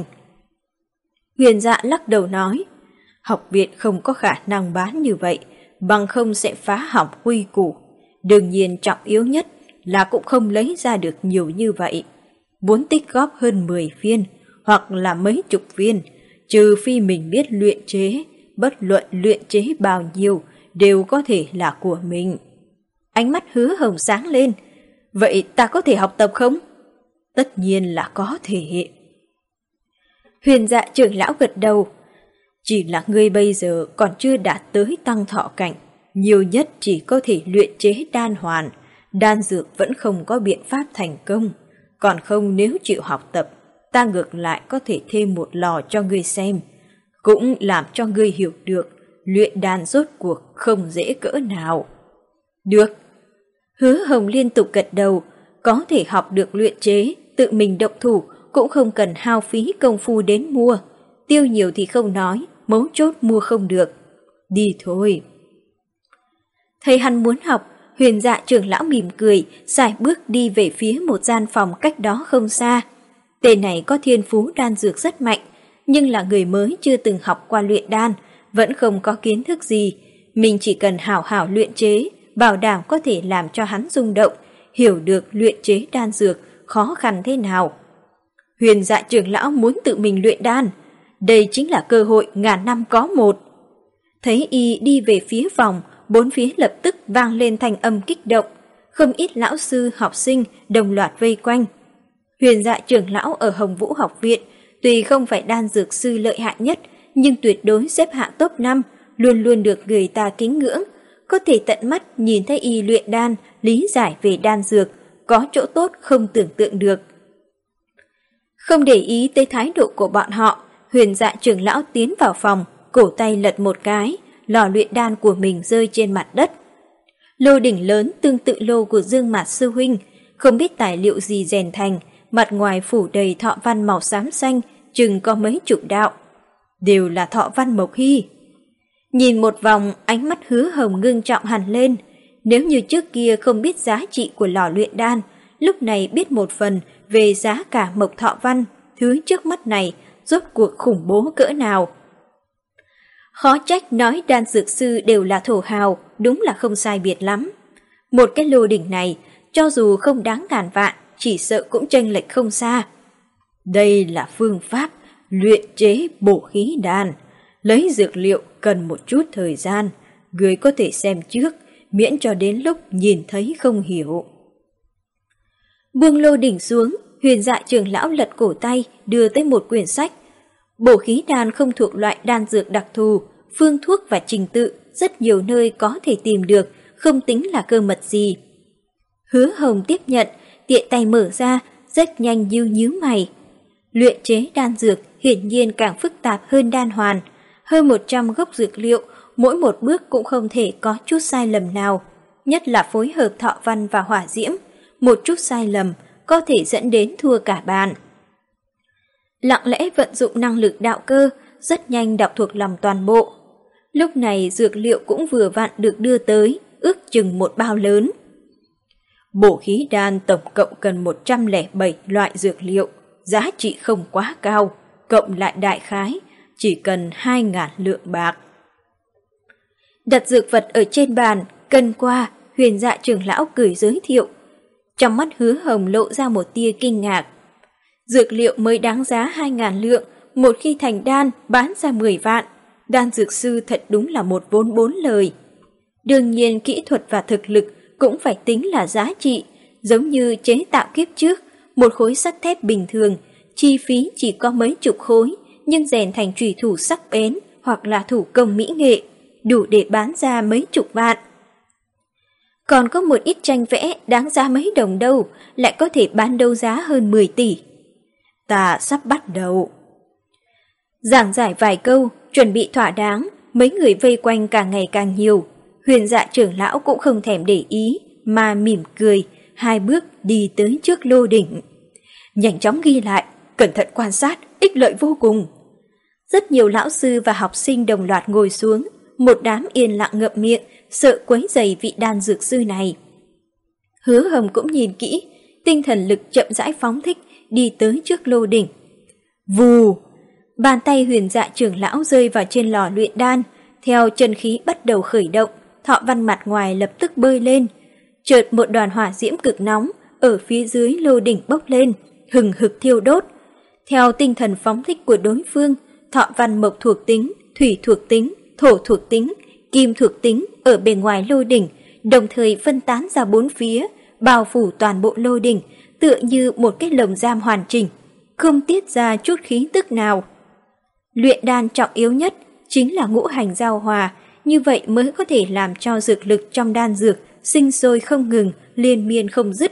Huyền Dạ lắc đầu nói, học viện không có khả năng bán như vậy, bằng không sẽ phá hỏng quy củ. Đương nhiên trọng yếu nhất là cũng không lấy ra được nhiều như vậy. Muốn tích góp hơn mười viên, hoặc là mấy chục viên, trừ phi mình biết luyện chế, bất luận luyện chế bao nhiêu, đều có thể là của mình. Ánh mắt Hứa Hồng sáng lên, vậy ta có thể học tập không? Tất nhiên là có thể. Huyền Dạ trưởng lão gật đầu, chỉ là ngươi bây giờ còn chưa đạt tới tăng thọ cảnh, nhiều nhất chỉ có thể luyện chế đan hoàn, đan dược vẫn không có biện pháp thành công. Còn không, nếu chịu học tập, ta ngược lại có thể thêm một lò cho ngươi xem, cũng làm cho ngươi hiểu được luyện đan rốt cuộc không dễ cỡ nào. Được. Hứa Hồng liên tục gật đầu, có thể học được luyện chế, tự mình động thủ cũng không cần hao phí công phu đến mua. Tiêu nhiều thì không nói, mấu chốt mua không được. Đi thôi. Thấy hắn muốn học, Huyền Dạ trưởng lão mỉm cười, sải bước đi về phía một gian phòng cách đó không xa. Tên này có thiên phú đan dược rất mạnh, nhưng là người mới chưa từng học qua luyện đan, vẫn không có kiến thức gì. Mình chỉ cần hảo hảo luyện chế, bảo đảm có thể làm cho hắn rung động, hiểu được luyện chế đan dược khó khăn thế nào. Huyền Dạ trưởng lão muốn tự mình luyện đan, đây chính là cơ hội ngàn năm có một. Thấy y đi về phía phòng, bốn phía lập tức vang lên thanh âm kích động, không ít lão sư, học sinh đồng loạt vây quanh. Huyền Dạ trưởng lão ở Hồng Vũ học viện, tuy không phải đan dược sư lợi hại nhất, nhưng tuyệt đối xếp hạng top năm, luôn luôn được người ta kính ngưỡng. Có thể tận mắt nhìn thấy y luyện đan, lý giải về đan dược, có chỗ tốt không tưởng tượng được. Không để ý tới thái độ của bọn họ, Huyền Dạ trưởng lão tiến vào phòng, cổ tay lật một cái, lò luyện đan của mình rơi trên mặt đất. Lô đỉnh lớn tương tự lô của Dương Mạt sư huynh, không biết tài liệu gì rèn thành, mặt ngoài phủ đầy thọ văn màu xám xanh, chừng có mấy chục đạo. Đều là thọ văn Mộc Hy. Nhìn một vòng, ánh mắt Hứa Hồng ngưng trọng hẳn lên. Nếu như trước kia không biết giá trị của lò luyện đan, lúc này biết một phần về giá cả mộc thọ văn, thứ trước mắt này rốt cuộc khủng bố cỡ nào. Khó trách nói đan dược sư đều là thổ hào, đúng là không sai biệt lắm. Một cái lô đỉnh này, cho dù không đáng ngàn vạn, chỉ sợ cũng chênh lệch không xa. Đây là phương pháp luyện chế bổ khí đan. Lấy dược liệu cần một chút thời gian, người có thể xem trước, miễn cho đến lúc nhìn thấy không hiểu. Buông lô đỉnh xuống, Huyền Dạ trưởng lão lật cổ tay, đưa tới một quyển sách. Bổ khí đan không thuộc loại đan dược đặc thù, phương thuốc và trình tự rất nhiều nơi có thể tìm được, không tính là cơ mật gì. Hứa Hồng tiếp nhận, tiện tay mở ra, rất nhanh nhíu nhíu mày. Luyện chế đan dược hiển nhiên càng phức tạp hơn đan hoàn. Hơn một trăm gốc dược liệu, mỗi một bước cũng không thể có chút sai lầm nào. Nhất là phối hợp thọ văn và hỏa diễm, một chút sai lầm có thể dẫn đến thua cả bàn. Lặng lẽ vận dụng năng lực đạo cơ, rất nhanh đọc thuộc lòng toàn bộ. Lúc này dược liệu cũng vừa vặn được đưa tới, ước chừng một bao lớn. Bổ khí đan tổng cộng cần một trăm lẻ bảy loại dược liệu, giá trị không quá cao, cộng lại đại khái, chỉ cần hai ngàn lượng bạc. Đặt dược vật ở trên bàn, cân qua, Huyền Dạ trưởng lão cười giới thiệu. Trong mắt Hứa Hồng lộ ra một tia kinh ngạc. Dược liệu mới đáng giá hai ngàn lượng, một khi thành đan bán ra mười vạn. Đan dược sư thật đúng là một vốn bốn lời. Đương nhiên kỹ thuật và thực lực cũng phải tính là giá trị, giống như chế tạo kiếp trước, một khối sắt thép bình thường, chi phí chỉ có mấy chục khối, nhưng rèn thành chùy thủ sắc bén hoặc là thủ công mỹ nghệ, đủ để bán ra mấy chục vạn. Còn có một ít tranh vẽ đáng giá mấy đồng đâu, lại có thể bán đấu giá hơn mười tỷ. Ta sắp bắt đầu. Giảng giải vài câu, chuẩn bị thỏa đáng, mấy người vây quanh càng ngày càng nhiều. Huyền Dạ trưởng lão cũng không thèm để ý, mà mỉm cười, hai bước đi tới trước lô đỉnh. Nhanh chóng ghi lại, cẩn thận quan sát, ích lợi vô cùng. Rất nhiều lão sư và học sinh đồng loạt ngồi xuống, một đám yên lặng ngậm miệng, sợ quấy rầy vị đan dược sư này. Hứa Hồng cũng nhìn kỹ, tinh thần lực chậm rãi phóng thích, đi tới trước lô đỉnh. Vù! Bàn tay Huyền Dạ trưởng lão rơi vào trên lò luyện đan, theo chân khí bắt đầu khởi động, thọ văn mặt ngoài lập tức bơi lên. Chợt một đoàn hỏa diễm cực nóng ở phía dưới lô đỉnh bốc lên, hừng hực thiêu đốt. Theo tinh thần phóng thích của đối phương, thọ văn mộc thuộc tính, thủy thuộc tính, thổ thuộc tính, kim thuộc tính ở bề ngoài lô đỉnh, đồng thời phân tán ra bốn phía, bao phủ toàn bộ lô đỉnh, tựa như một cái lồng giam hoàn chỉnh, không tiết ra chút khí tức nào. Luyện đan trọng yếu nhất chính là ngũ hành giao hòa, như vậy mới có thể làm cho dược lực trong đan dược sinh sôi không ngừng, liên miên không dứt.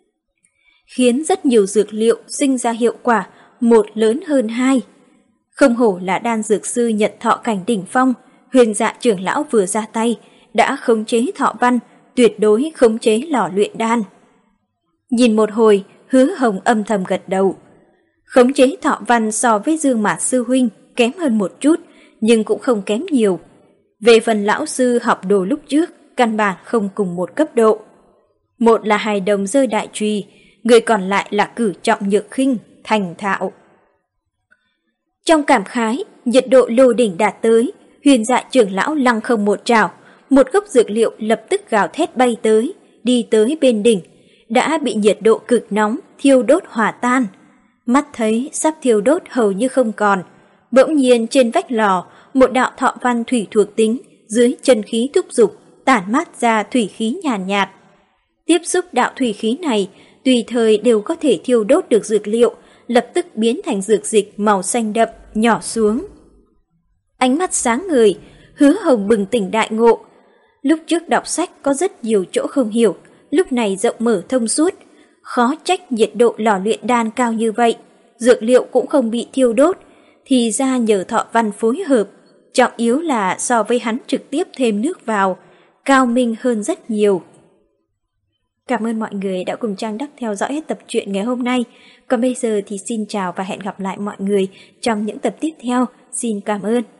Khiến rất nhiều dược liệu sinh ra hiệu quả một lớn hơn hai. Không hổ là đan dược sư Nhật Thọ cảnh đỉnh phong, Huyền Dạ trưởng lão vừa ra tay, đã khống chế Thọ Văn, tuyệt đối khống chế lò luyện đan. Nhìn một hồi, Hứa Hồng âm thầm gật đầu. Khống chế Thọ Văn so với Dương Mạt sư huynh kém hơn một chút, nhưng cũng không kém nhiều. Về phần lão sư học đồ lúc trước, căn bản không cùng một cấp độ. Một là hài đồng rơi đại trùy, người còn lại là cử trọng nhược khinh, thành thạo. Trong cảm khái, nhiệt độ lô đỉnh đạt tới, Huyền Dạ trưởng lão lăng không một trảo, một gốc dược liệu lập tức gào thét bay tới, đi tới bên đỉnh, đã bị nhiệt độ cực nóng thiêu đốt hòa tan. Mắt thấy sắp thiêu đốt hầu như không còn, bỗng nhiên trên vách lò, một đạo thọ văn thủy thuộc tính dưới chân khí thúc dục tản mát ra thủy khí nhàn nhạt, nhạt. Tiếp xúc đạo thủy khí này, tùy thời đều có thể thiêu đốt được dược liệu, lập tức biến thành dược dịch màu xanh đậm nhỏ xuống. Ánh mắt sáng ngời, Hứa Hồng bừng tỉnh đại ngộ. Lúc trước đọc sách có rất nhiều chỗ không hiểu, lúc này rộng mở thông suốt. Khó trách nhiệt độ lò luyện đan cao như vậy, dược liệu cũng không bị thiêu đốt, thì ra nhờ Thọ Văn phối hợp, trọng yếu là so với hắn trực tiếp thêm nước vào, cao minh hơn rất nhiều. Cảm ơn mọi người đã cùng Trang Đắc theo dõi hết tập truyện ngày hôm nay. Còn bây giờ thì xin chào và hẹn gặp lại mọi người trong những tập tiếp theo. Xin cảm ơn.